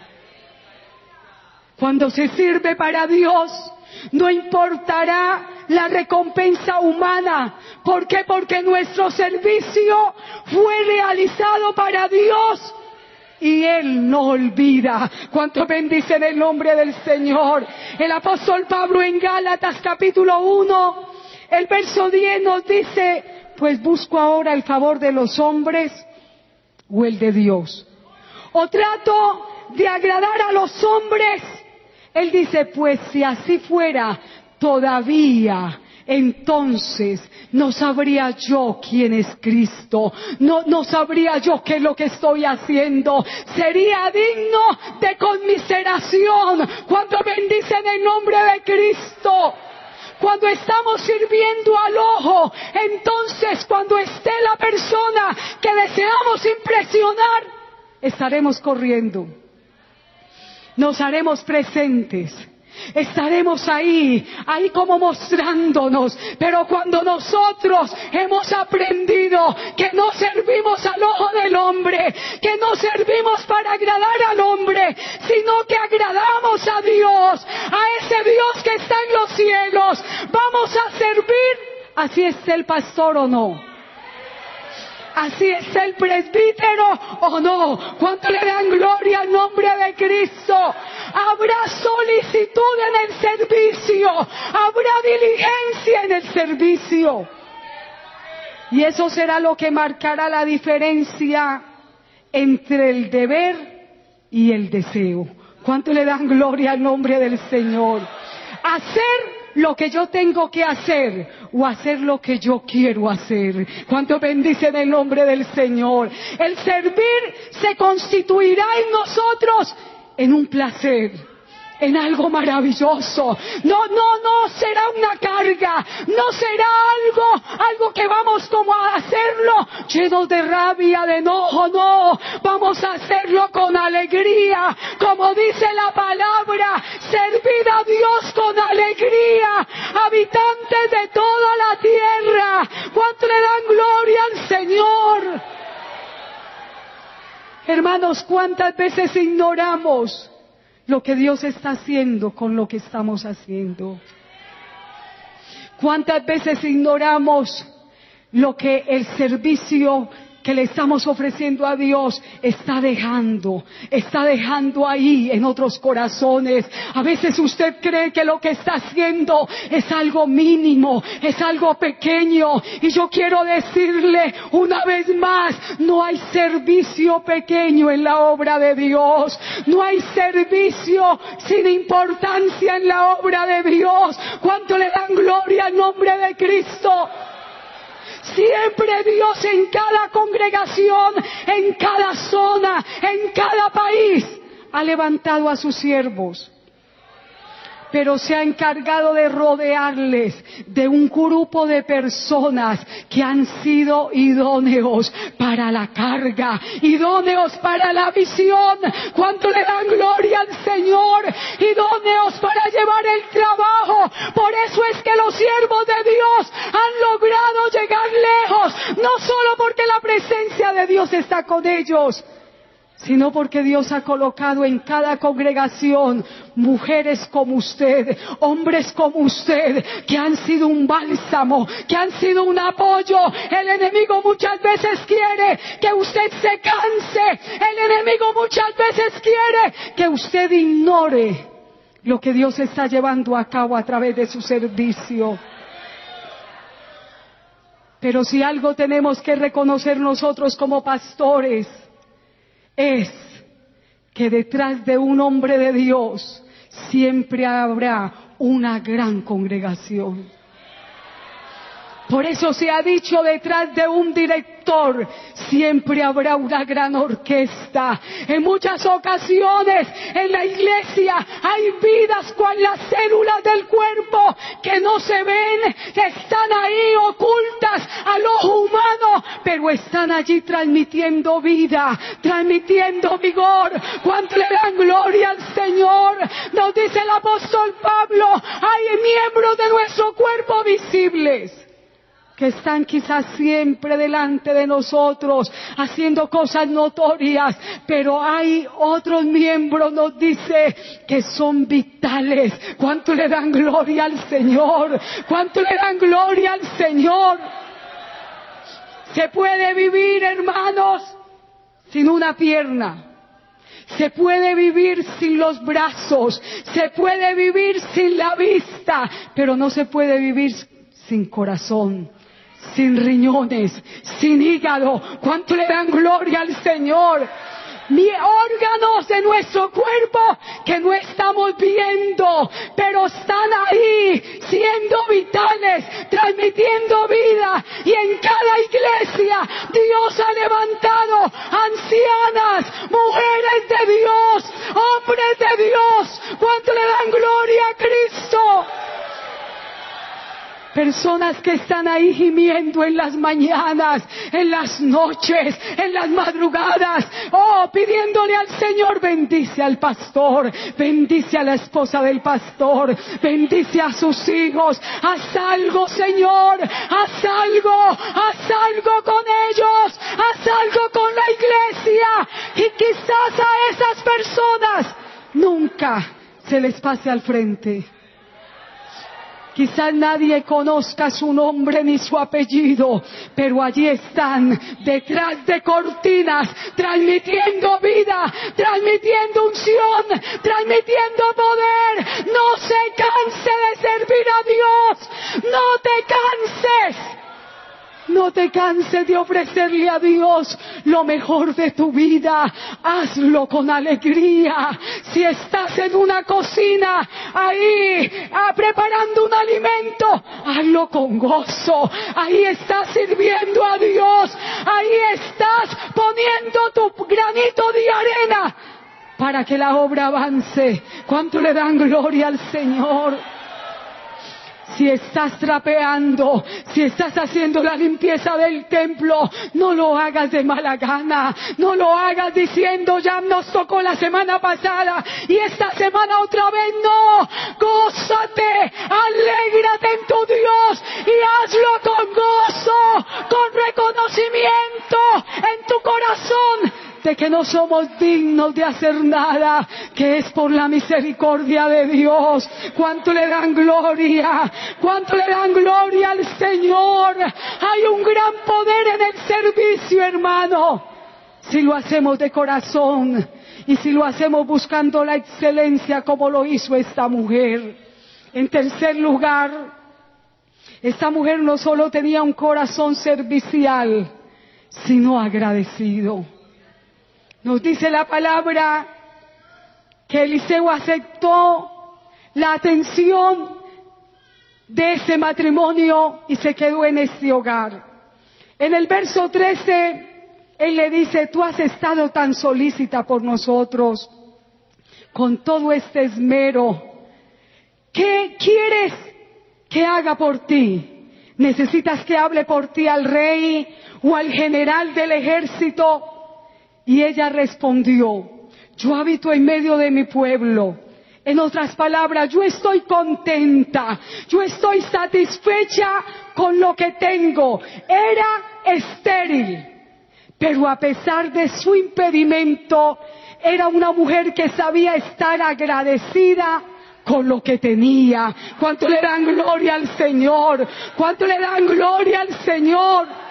Cuando se sirve para Dios, no importará la recompensa humana. ¿Por qué? Porque nuestro servicio fue realizado para Dios y Él no olvida. ¿Cuánto bendicen el nombre del Señor? El apóstol Pablo en Gálatas capítulo uno, el verso diez nos dice: pues busco ahora el favor de los hombres o el de Dios. O trato de agradar a los hombres. Él dice, pues si así fuera, todavía entonces no sabría yo quién es Cristo. No, no sabría yo qué es lo que estoy haciendo. Sería digno de conmiseración. Cuando bendicen el nombre de Cristo. Cuando estamos sirviendo al ojo, entonces cuando esté la persona que deseamos impresionar, estaremos corriendo. Nos haremos presentes. Estaremos ahí, ahí como mostrándonos. Pero cuando nosotros hemos aprendido que no servimos al ojo del hombre, que no servimos para agradar al hombre, sino que agradamos a Dios, a ese Dios que está en los cielos, vamos a servir, así es el pastor o no. Así es el presbítero o no. ¿Cuánto le dan gloria al nombre de Cristo? Habrá solicitud en el servicio. Habrá diligencia en el servicio. Y eso será lo que marcará la diferencia entre el deber y el deseo. ¿Cuánto le dan gloria al nombre del Señor? Hacer lo que yo tengo que hacer o hacer lo que yo quiero hacer. ¿Cuánto bendicen el nombre del Señor? El servir se constituirá en nosotros en un placer, en algo maravilloso. No, no, no será una carga, no será algo, algo que vamos como a hacerlo llenos de rabia, de enojo, no. Vamos a hacerlo con alegría, como dice la palabra, servid a Dios con alegría, habitantes de toda la tierra. ¿Cuánto le dan gloria al Señor? Hermanos, ¿cuántas veces ignoramos lo que Dios está haciendo con lo que estamos haciendo? ¿Cuántas veces ignoramos lo que el servicio que le estamos ofreciendo a Dios está dejando, está dejando ahí en otros corazones? A veces usted cree que lo que está haciendo es algo mínimo, es algo pequeño, y yo quiero decirle una vez más, no hay servicio pequeño en la obra de Dios, no hay servicio sin importancia en la obra de Dios. ¿Cuánto le dan gloria al nombre de Cristo? Siempre Dios en cada congregación, en cada zona, en cada país, ha levantado a sus siervos. Pero se ha encargado de rodearles de un grupo de personas que han sido idóneos para la carga, idóneos para la visión. ¿Cuánto le dan gloria al Señor? Idóneos para llevar el trabajo. Por eso es que los siervos de Dios han logrado llegar lejos, no solo porque la presencia de Dios está con ellos, sino porque Dios ha colocado en cada congregación mujeres como usted, hombres como usted, que han sido un bálsamo, que han sido un apoyo. El enemigo muchas veces quiere que usted se canse, el enemigo muchas veces quiere que usted ignore lo que Dios está llevando a cabo a través de su servicio. Pero si algo tenemos que reconocer nosotros como pastores, es que detrás de un hombre de Dios siempre habrá una gran congregación. Por eso se ha dicho, detrás de un director siempre habrá una gran orquesta. En muchas ocasiones en la iglesia hay vidas cual las células del cuerpo que no se ven, que están ahí ocultas al ojo humano, pero están allí transmitiendo vida, transmitiendo vigor. ¿Cuánto le dan gloria al Señor? Nos dice el apóstol Pablo, hay miembros de nuestro cuerpo visibles que están quizás siempre delante de nosotros, haciendo cosas notorias, pero hay otros miembros, nos dice, que son vitales. ¿Cuánto le dan gloria al Señor? ¿Cuánto le dan gloria al Señor? Se puede vivir, hermanos, sin una pierna. Se puede vivir sin los brazos, se puede vivir sin la vista, pero no se puede vivir sin corazón, sin riñones, sin hígado. ¿Cuánto le dan gloria al Señor? Ni órganos de nuestro cuerpo que no estamos viendo, pero están ahí siendo vitales, transmitiendo vida. Y en cada iglesia Dios ha levantado ancianas, mujeres de Dios, hombres de Dios. ¿Cuánto le dan gloria a Cristo? Personas que están ahí gimiendo en las mañanas, en las noches, en las madrugadas, oh, pidiéndole al Señor: bendice al pastor, bendice a la esposa del pastor, bendice a sus hijos, haz algo, Señor, haz algo, haz algo con ellos, haz algo con la iglesia. Y quizás a esas personas nunca se les pase al frente. Quizás nadie conozca su nombre ni su apellido, pero allí están, detrás de cortinas, transmitiendo vida, transmitiendo unción, transmitiendo poder. No se canse de servir a Dios, no te canses. No te canses de ofrecerle a Dios lo mejor de tu vida. Hazlo con alegría. Si estás en una cocina, ahí, ah, preparando un alimento, hazlo con gozo. Ahí estás sirviendo a Dios. Ahí estás poniendo tu granito de arena para que la obra avance. ¿Cuánto le dan gloria al Señor? Si estás trapeando, si estás haciendo la limpieza del templo, no lo hagas de mala gana, no lo hagas diciendo: ya nos tocó la semana pasada y esta semana otra vez. No, gózate, alégrate en tu Dios y hazlo con gozo, con reconocimiento en tu corazón de que no somos dignos de hacer nada, que es por la misericordia de Dios. ¿Cuánto le dan gloria? ¿Cuánto le dan gloria al Señor? Hay un gran poder en el servicio, hermano, si lo hacemos de corazón y si lo hacemos buscando la excelencia como lo hizo esta mujer. En tercer lugar, esta mujer no solo tenía un corazón servicial, sino agradecido. Nos dice la palabra que Eliseo aceptó la atención de ese matrimonio y se quedó en ese hogar. En el verso trece, él le dice: tú has estado tan solícita por nosotros, con todo este esmero. ¿Qué quieres que haga por ti? ¿Necesitas que hable por ti al rey o al general del ejército? Y ella respondió: yo habito en medio de mi pueblo. En otras palabras, yo estoy contenta, yo estoy satisfecha con lo que tengo. Era estéril, pero a pesar de su impedimento, era una mujer que sabía estar agradecida con lo que tenía. ¿Cuánto le dan gloria al Señor? ¿Cuánto le dan gloria al Señor?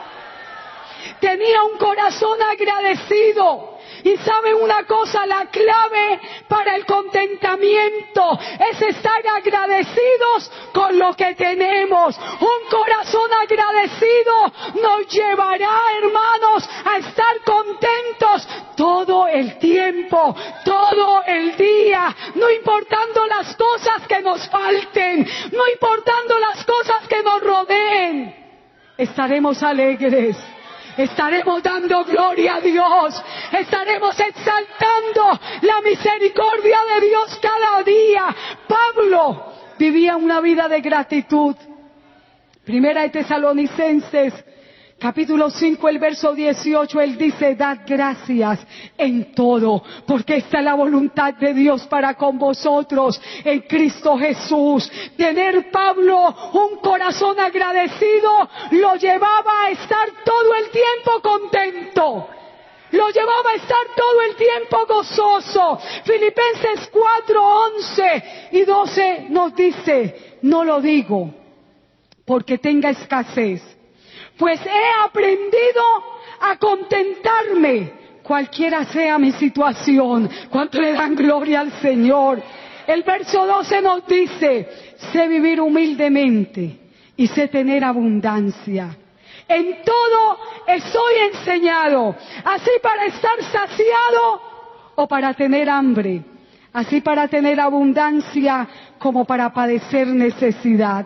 Tenía un corazón agradecido. Y saben una cosa, la clave para el contentamiento es estar agradecidos con lo que tenemos. Un corazón agradecido nos llevará, hermanos, a estar contentos todo el tiempo, todo el día, no importando las cosas que nos falten, no importando las cosas que nos rodeen. Estaremos alegres. Estaremos dando gloria a Dios, estaremos exaltando la misericordia de Dios cada día. Pablo vivía una vida de gratitud. Primera de Tesalonicenses, capítulo cinco, el verso dieciocho, él dice, dad gracias en todo, porque esta es la voluntad de Dios para con vosotros en Cristo Jesús. Tener Pablo un corazón agradecido lo llevaba a estar todo el tiempo contento. Lo llevaba a estar todo el tiempo gozoso. Filipenses cuatro, once y doce nos dice, no lo digo porque tenga escasez, pues he aprendido a contentarme, cualquiera sea mi situación. ¿Cuánto le dan gloria al Señor? El verso doce nos dice, sé vivir humildemente y sé tener abundancia. En todo estoy enseñado, así para estar saciado o para tener hambre, así para tener abundancia como para padecer necesidad.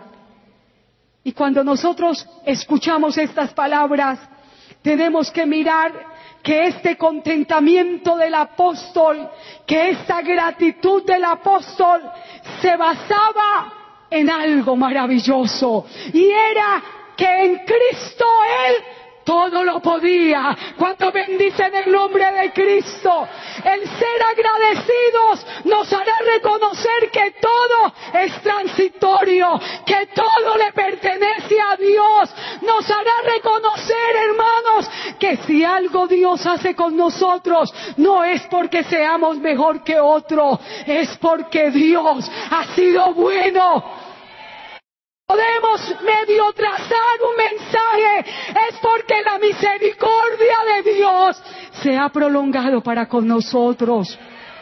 Y cuando nosotros escuchamos estas palabras, tenemos que mirar que este contentamiento del apóstol, que esta gratitud del apóstol se basaba en algo maravilloso, y era que en Cristo Él todo lo podía. ¿Cuánto bendicen el nombre de Cristo? El ser agradecidos nos hará reconocer que todo es transitorio, que todo le pertenece a Dios. Nos hará reconocer, hermanos, que si algo Dios hace con nosotros, no es porque seamos mejor que otro, es porque Dios ha sido bueno. Podemos medio trazar un mensaje, es porque la misericordia de Dios se ha prolongado para con nosotros.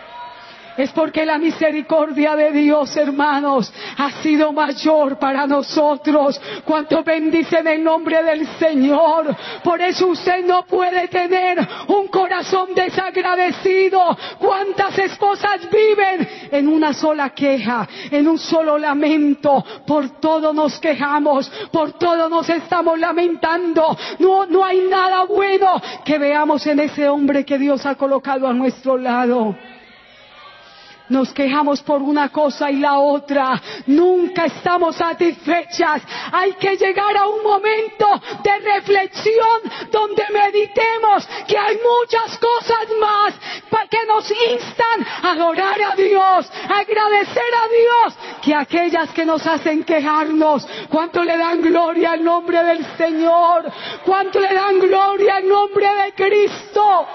Es porque la misericordia de Dios, hermanos, ha sido mayor para nosotros. Cuánto bendicen el nombre del Señor. Por eso usted no puede tener un corazón desagradecido. Cuántas esposas viven en una sola queja, en un solo lamento. Por todo nos quejamos, por todo nos estamos lamentando. No, no hay nada bueno que veamos en ese hombre que Dios ha colocado a nuestro lado. Nos quejamos por una cosa y la otra. Nunca estamos satisfechas. Hay que llegar a un momento de reflexión donde meditemos que hay muchas cosas más que nos instan a adorar a Dios, a agradecer a Dios, que aquellas que nos hacen quejarnos. ¿Cuánto le dan gloria al nombre del Señor? ¿Cuánto le dan gloria al nombre de Cristo?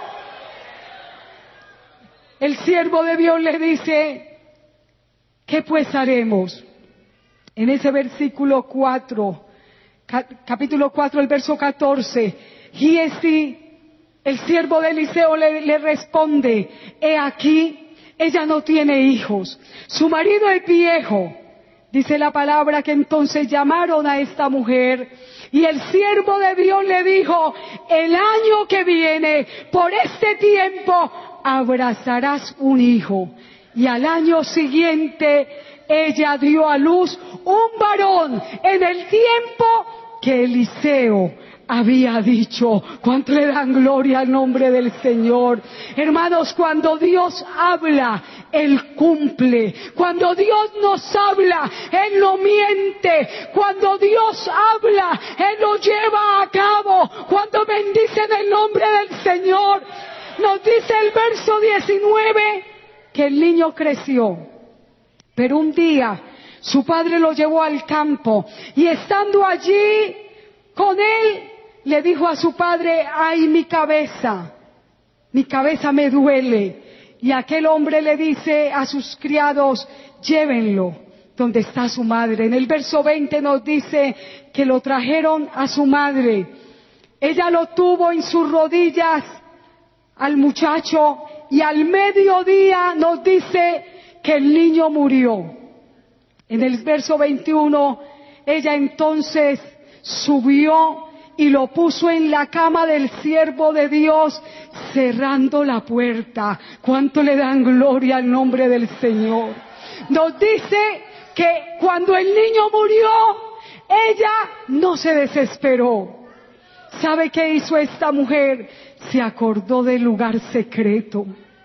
El siervo de Dios le dice, ¿qué pues haremos? En ese versículo cuatro, capítulo cuatro, el verso catorce, Giezi, el siervo de Eliseo, le, le responde, he aquí, ella no tiene hijos, su marido es viejo. Dice la palabra que entonces llamaron a esta mujer, y el siervo de Dios le dijo, el año que viene, por este tiempo, abrazarás un hijo. Y al año siguiente ella dio a luz un varón en el tiempo que Eliseo había dicho. ¿Cuánto le dan gloria al nombre del Señor? Hermanos, cuando Dios habla, Él cumple. Cuando Dios nos habla, Él no miente. Cuando Dios habla, Él lo lleva a cabo. Cuando bendicen el nombre del Señor, nos dice el verso diecinueve que el niño creció, pero un día su padre lo llevó al campo y estando allí con él le dijo a su padre, ay, mi cabeza, mi cabeza me duele. Y aquel hombre le dice a sus criados, llévenlo donde está su madre. En el verso veinte nos dice que lo trajeron a su madre. Ella lo tuvo en sus rodillas al muchacho, y al mediodía nos dice que el niño murió. En el verso veintiuno, ella entonces subió y lo puso en la cama del siervo de Dios, cerrando la puerta. ¿Cuánto le dan gloria al nombre del Señor? Nos dice que cuando el niño murió, ella no se desesperó. ¿Sabe qué hizo esta mujer? Se acordó del lugar secreto.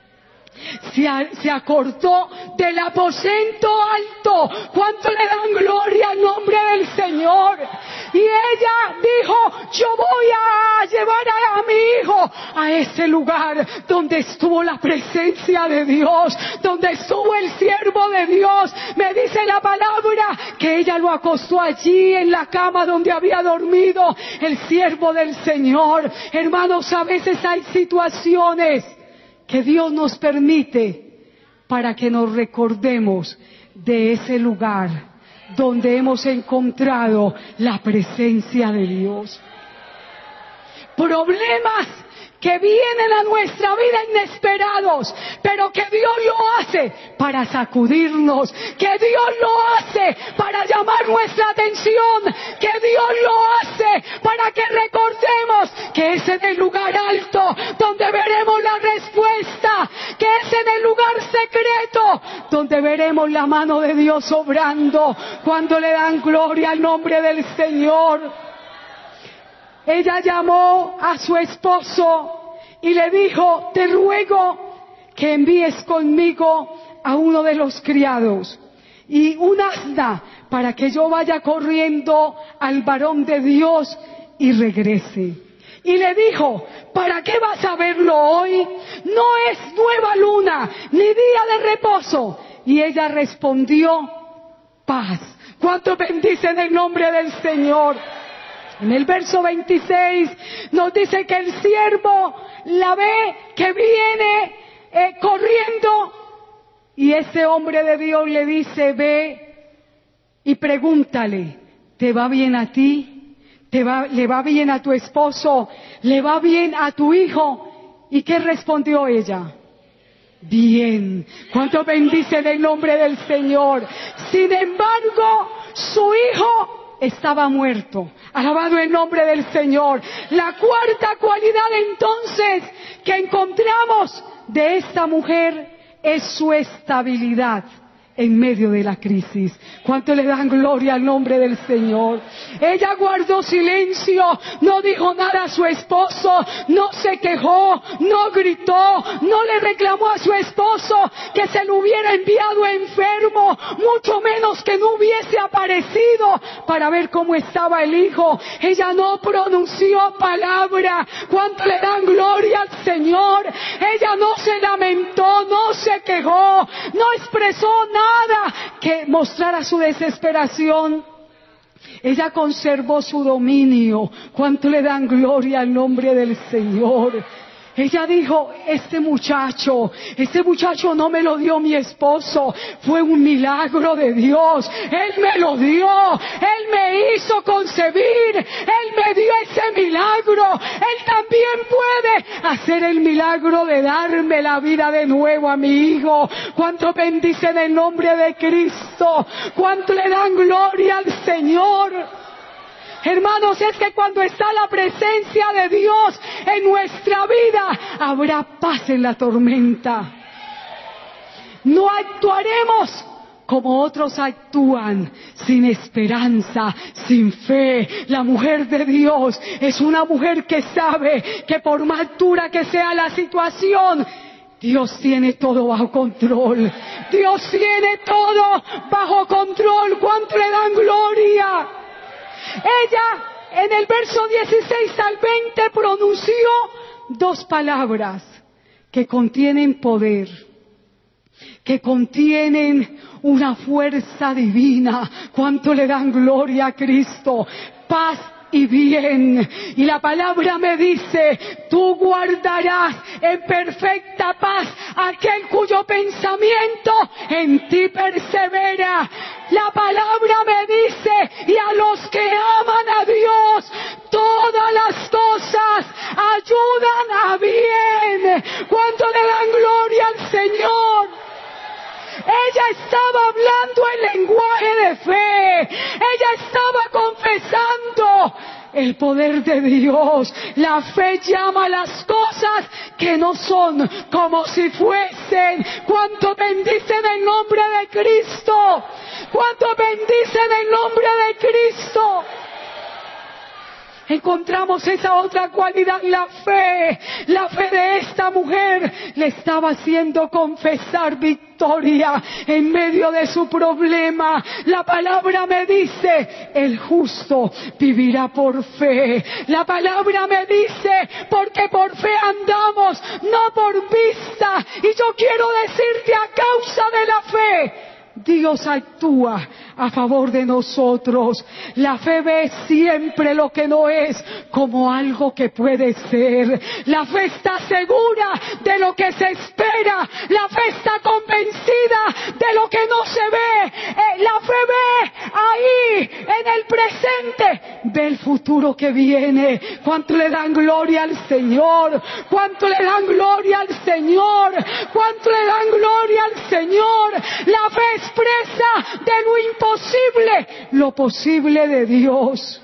Se, a, se acordó del aposento alto. ¿Cuánto le dan gloria al nombre del Señor? Y ella dijo, yo voy a llevar a, a mi hijo a ese lugar donde estuvo la presencia de Dios, donde estuvo el siervo de Dios. Me dice la palabra que ella lo acostó allí en la cama donde había dormido el siervo del Señor. Hermanos, a veces hay situaciones que Dios nos permite para que nos recordemos de ese lugar donde hemos encontrado la presencia de Dios. Problemas que vienen a nuestra vida inesperados, pero que Dios lo hace para sacudirnos, que Dios lo hace para llamar nuestra atención, que Dios lo hace para que recordemos que es en el lugar alto donde veremos la respuesta, que es en el lugar secreto donde veremos la mano de Dios obrando cuando le dan gloria al nombre del Señor. Ella llamó a su esposo y le dijo, te ruego que envíes conmigo a uno de los criados y un asna para que yo vaya corriendo al varón de Dios y regrese. Y le dijo, ¿para qué vas a verlo hoy? No es nueva luna, ni día de reposo. Y ella respondió, paz. ¿Cuánto bendicen el nombre del Señor? En el verso veintiséis nos dice que el siervo la ve que viene eh, corriendo y ese hombre de Dios le dice, ve y pregúntale, ¿te va bien a ti? ¿Te va, ¿Le va bien a tu esposo? ¿Le va bien a tu hijo? ¿Y qué respondió ella? Bien. ¿Cuánto bendicen el nombre del Señor? Sin embargo, su hijo estaba muerto. Alabado el nombre del Señor. La cuarta cualidad entonces que encontramos de esta mujer es su estabilidad en medio de la crisis. ¿Cuánto le dan gloria al nombre del Señor? Ella guardó silencio, no dijo nada a su esposo, no se quejó, no gritó, no le reclamó a su esposo que se lo hubiera enviado enfermo, mucho menos que no hubiese aparecido para ver cómo estaba el hijo. Ella no pronunció palabra. ¿Cuánto le dan gloria al Señor? Ella no se lamentó, no se quejó, no expresó nada Nada que mostrara su desesperación. Ella conservó su dominio. ¿Cuánto le dan gloria al nombre del Señor? Ella dijo, este muchacho, este muchacho no me lo dio mi esposo, fue un milagro de Dios. Él me lo dio, Él me hizo concebir, Él me dio ese milagro. Él también puede hacer el milagro de darme la vida de nuevo a mi hijo. Cuánto bendicen el nombre de Cristo, cuánto le dan gloria al Señor. Hermanos, es que cuando está la presencia de Dios en nuestra vida, habrá paz en la tormenta. No actuaremos como otros actúan, sin esperanza, sin fe. La mujer de Dios es una mujer que sabe que por más dura que sea la situación, Dios tiene todo bajo control. Dios tiene todo bajo control. ¿Cuánto le dan gloria? Ella en el verso dieciséis al veinte pronunció dos palabras que contienen poder, que contienen una fuerza divina. ¿Cuánto le dan gloria a Cristo? Paz y bien. Y la palabra me dice, tú guardarás en perfecta paz aquel cuyo pensamiento en ti persevera. La palabra me dice, y a los que aman a Dios, todas las cosas ayudan a bien. ¿Cuánto le dan gloria al Señor? Ella estaba hablando el lenguaje de fe. Ella estaba confesando el poder de Dios. La fe llama las cosas que no son como si fuesen. ¿Cuánto bendicen el nombre de Cristo? ¿Cuánto bendicen el nombre de Cristo? Encontramos esa otra cualidad, la fe. La fe de esta mujer le estaba haciendo confesar victoria victoria en medio de su problema. La palabra me dice, el justo vivirá por fe. La palabra me dice, porque por fe andamos, no por vista. Y yo quiero decirte, a causa de la fe, Dios actúa a favor de nosotros. La fe ve siempre lo que no es como algo que puede ser. La fe está segura de lo que se espera. La fe está convencida de lo que no se ve. Eh, la fe ve ahí, en el presente, ve el futuro que viene. ¿Cuánto le dan gloria al Señor? ¿Cuánto le dan gloria al Señor? ¿Cuánto le dan gloria al Señor? La fe expresa de lo imposible lo posible de Dios.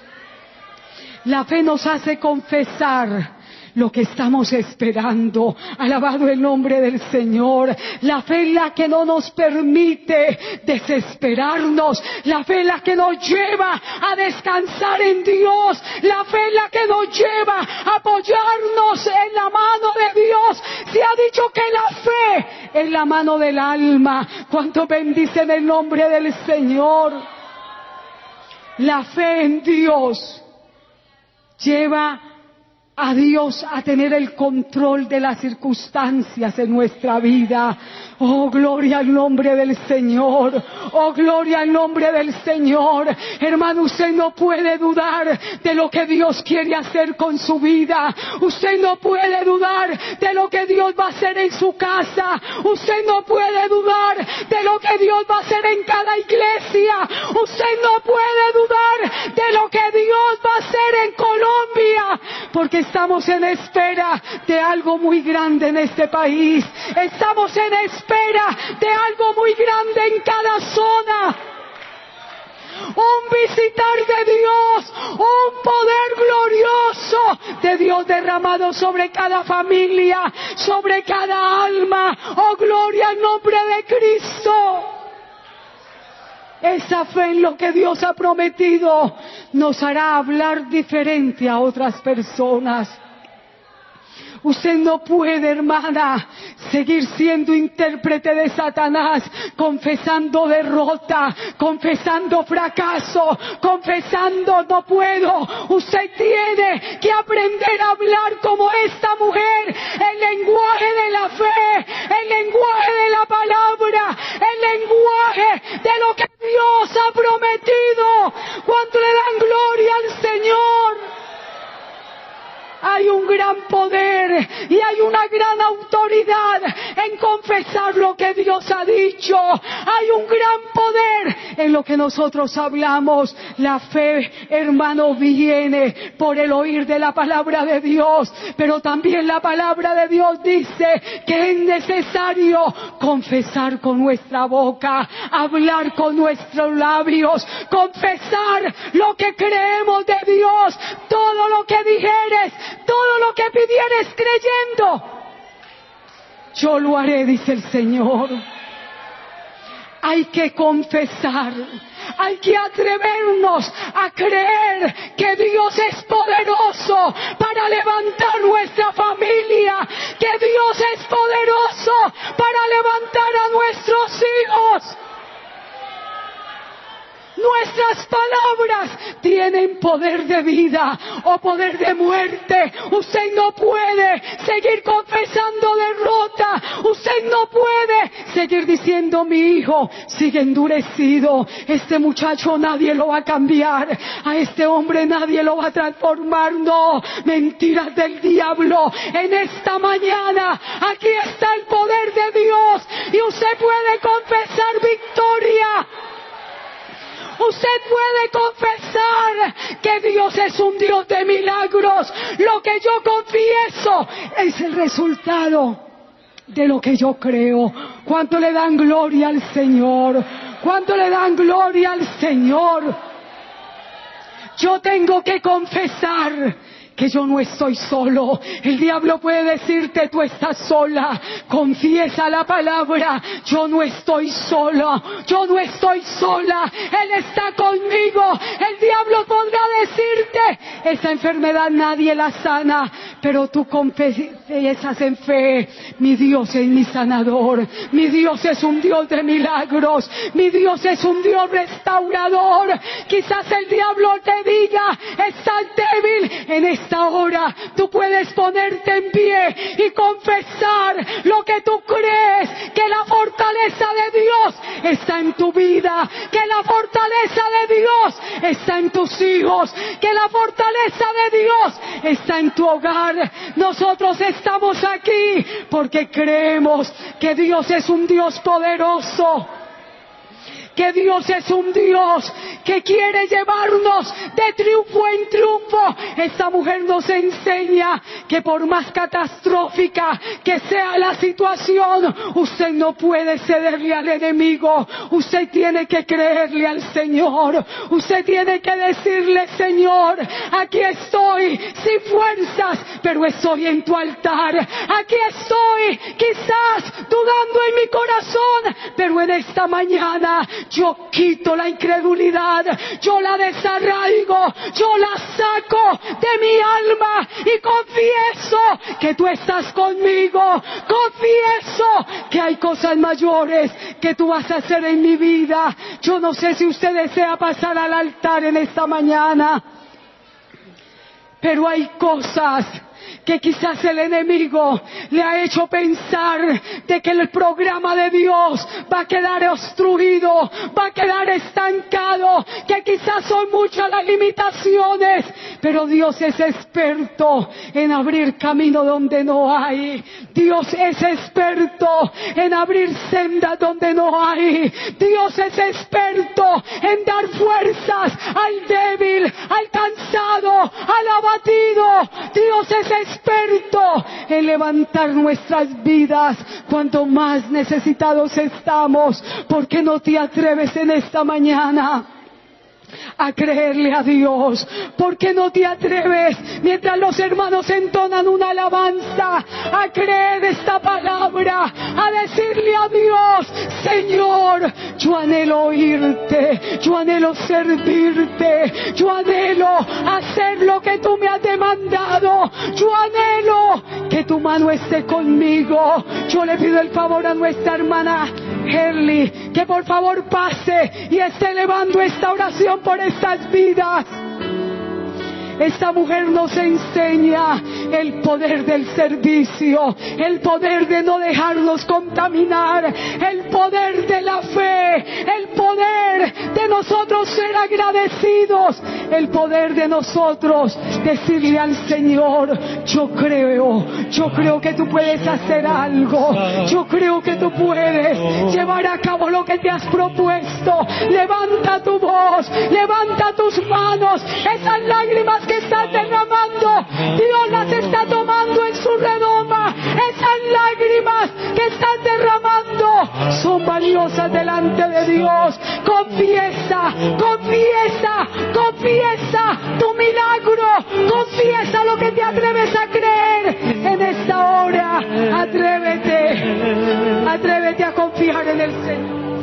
La fe nos hace confesar lo que estamos esperando. Alabado el nombre del Señor. La fe es la que no nos permite desesperarnos. La fe es la que nos lleva a descansar en Dios. La fe es la que nos lleva a apoyarnos en la mano de Dios. Se ha dicho que la fe es la mano del alma. ¿Cuánto bendicen el nombre del Señor? La fe en Dios lleva a Dios a tener el control de las circunstancias en nuestra vida. Oh, gloria al nombre del Señor. Oh, gloria al nombre del Señor. Hermano, usted no puede dudar de lo que Dios quiere hacer con su vida. Usted no puede dudar de lo que Dios va a hacer en su casa. Usted no puede dudar de lo que Dios va a hacer en cada iglesia. Usted no puede dudar de lo que Dios va a hacer en Colombia, porque estamos en espera de algo muy grande en este país. Estamos en espera de algo muy grande en cada zona. Un visitar de Dios, un poder glorioso de Dios derramado sobre cada familia, sobre cada alma. Oh, gloria al nombre de Cristo. Esa fe en lo que Dios ha prometido nos hará hablar diferente a otras personas. Usted no puede, hermana, seguir siendo intérprete de Satanás, confesando derrota, confesando fracaso, confesando no puedo. Usted tiene que aprender a hablar como esta mujer, el lenguaje de la fe, el lenguaje de la palabra, el lenguaje de lo que Dios ha prometido. ¿Cuánto le dan gloria al Señor? Hay un gran poder y hay una gran autoridad en confesar lo que Dios ha dicho. Hay un gran poder en lo que nosotros hablamos. La fe, hermano, viene por el oír de la palabra de Dios, pero también la palabra de Dios dice que es necesario confesar con nuestra boca, hablar con nuestros labios, confesar lo que creemos de Dios. Todo lo que dijeres, todo lo que pidieres creyendo, yo lo haré, dice el Señor. Hay que confesar, hay que atrevernos a creer que Dios es poderoso para levantar nuestra familia, que Dios es poderoso para levantar a nuestros hijos. Nuestras palabras tienen poder de vida o poder de muerte. Usted no puede seguir confesando derrota. Usted no puede seguir diciendo: mi hijo sigue endurecido. Este muchacho nadie lo va a cambiar. A este hombre nadie lo va a transformar. No, mentiras del diablo. En esta mañana aquí está el poder de Dios y usted puede confesar victoria. Usted puede confesar que Dios es un Dios de milagros. Lo que yo confieso es el resultado de lo que yo creo. ¿Cuánto le dan gloria al Señor? ¿Cuánto le dan gloria al Señor? Yo tengo que confesar que yo no estoy solo. El diablo puede decirte: tú estás sola. Confiesa la palabra: yo no estoy solo, yo no estoy sola, Él está conmigo. El diablo podrá decirte: esa enfermedad nadie la sana, pero tú confiesas en fe: mi Dios es mi sanador, mi Dios es un Dios de milagros, mi Dios es un Dios restaurador. Quizás el diablo te diga: estás débil. En esta hora tú puedes ponerte en pie y confesar lo que tú crees, que la fortaleza de Dios está en tu vida, que la fortaleza de Dios está en tus hijos, que la fortaleza de Dios está en tu hogar. Nosotros estamos aquí porque creemos que Dios es un Dios poderoso, que Dios es un Dios que quiere llevarnos de triunfo en triunfo. Esta mujer nos enseña que por más catastrófica que sea la situación, usted no puede cederle al enemigo. Usted tiene que creerle al Señor. Usted tiene que decirle: Señor, aquí estoy sin fuerzas, pero estoy en tu altar. Aquí estoy quizás dudando en mi corazón, pero en esta mañana yo quito la incredulidad, yo la desarraigo, yo la saco de mi alma y confieso que tú estás conmigo. Confieso que hay cosas mayores que tú vas a hacer en mi vida. Yo no sé si usted desea pasar al altar en esta mañana, pero hay cosas que quizás el enemigo le ha hecho pensar de que el programa de Dios va a quedar obstruido, va a quedar estancado, que quizás son muchas las limitaciones, pero Dios es experto en abrir camino donde no hay. Dios es experto en abrir sendas donde no hay. Dios es experto en dar fuerzas al débil, al cansado, al abatido. Dios es experto en levantar nuestras vidas cuanto más necesitados estamos. ¿Por qué no te atreves en esta mañana a creerle a Dios? ¿Por qué no te atreves, mientras los hermanos entonan una alabanza, a creer esta palabra, a decirle a Dios: Señor, yo anhelo oírte, yo anhelo servirte, yo anhelo hacer lo que tú me has demandado, yo anhelo que tu mano esté conmigo? Yo le pido el favor a nuestra hermana Herly que por favor pase y esté elevando esta oración por estas vidas. Esta mujer nos enseña el poder del servicio, el poder de no dejarnos contaminar, el poder de la fe, el poder de nosotros ser agradecidos, el poder de nosotros decirle al Señor: yo creo, yo creo que tú puedes hacer algo, yo creo que tú puedes llevar a cabo lo que te has propuesto. Levanta tu voz, levanta tus manos. Esas lágrimas que estás derramando, Dios las está tomando en su redoma. Esas lágrimas que estás derramando son valiosas delante de Dios. Confiesa, confiesa, confiesa tu milagro, confiesa lo que te atreves a creer en esta hora. Atrévete, atrévete a confiar en el Señor.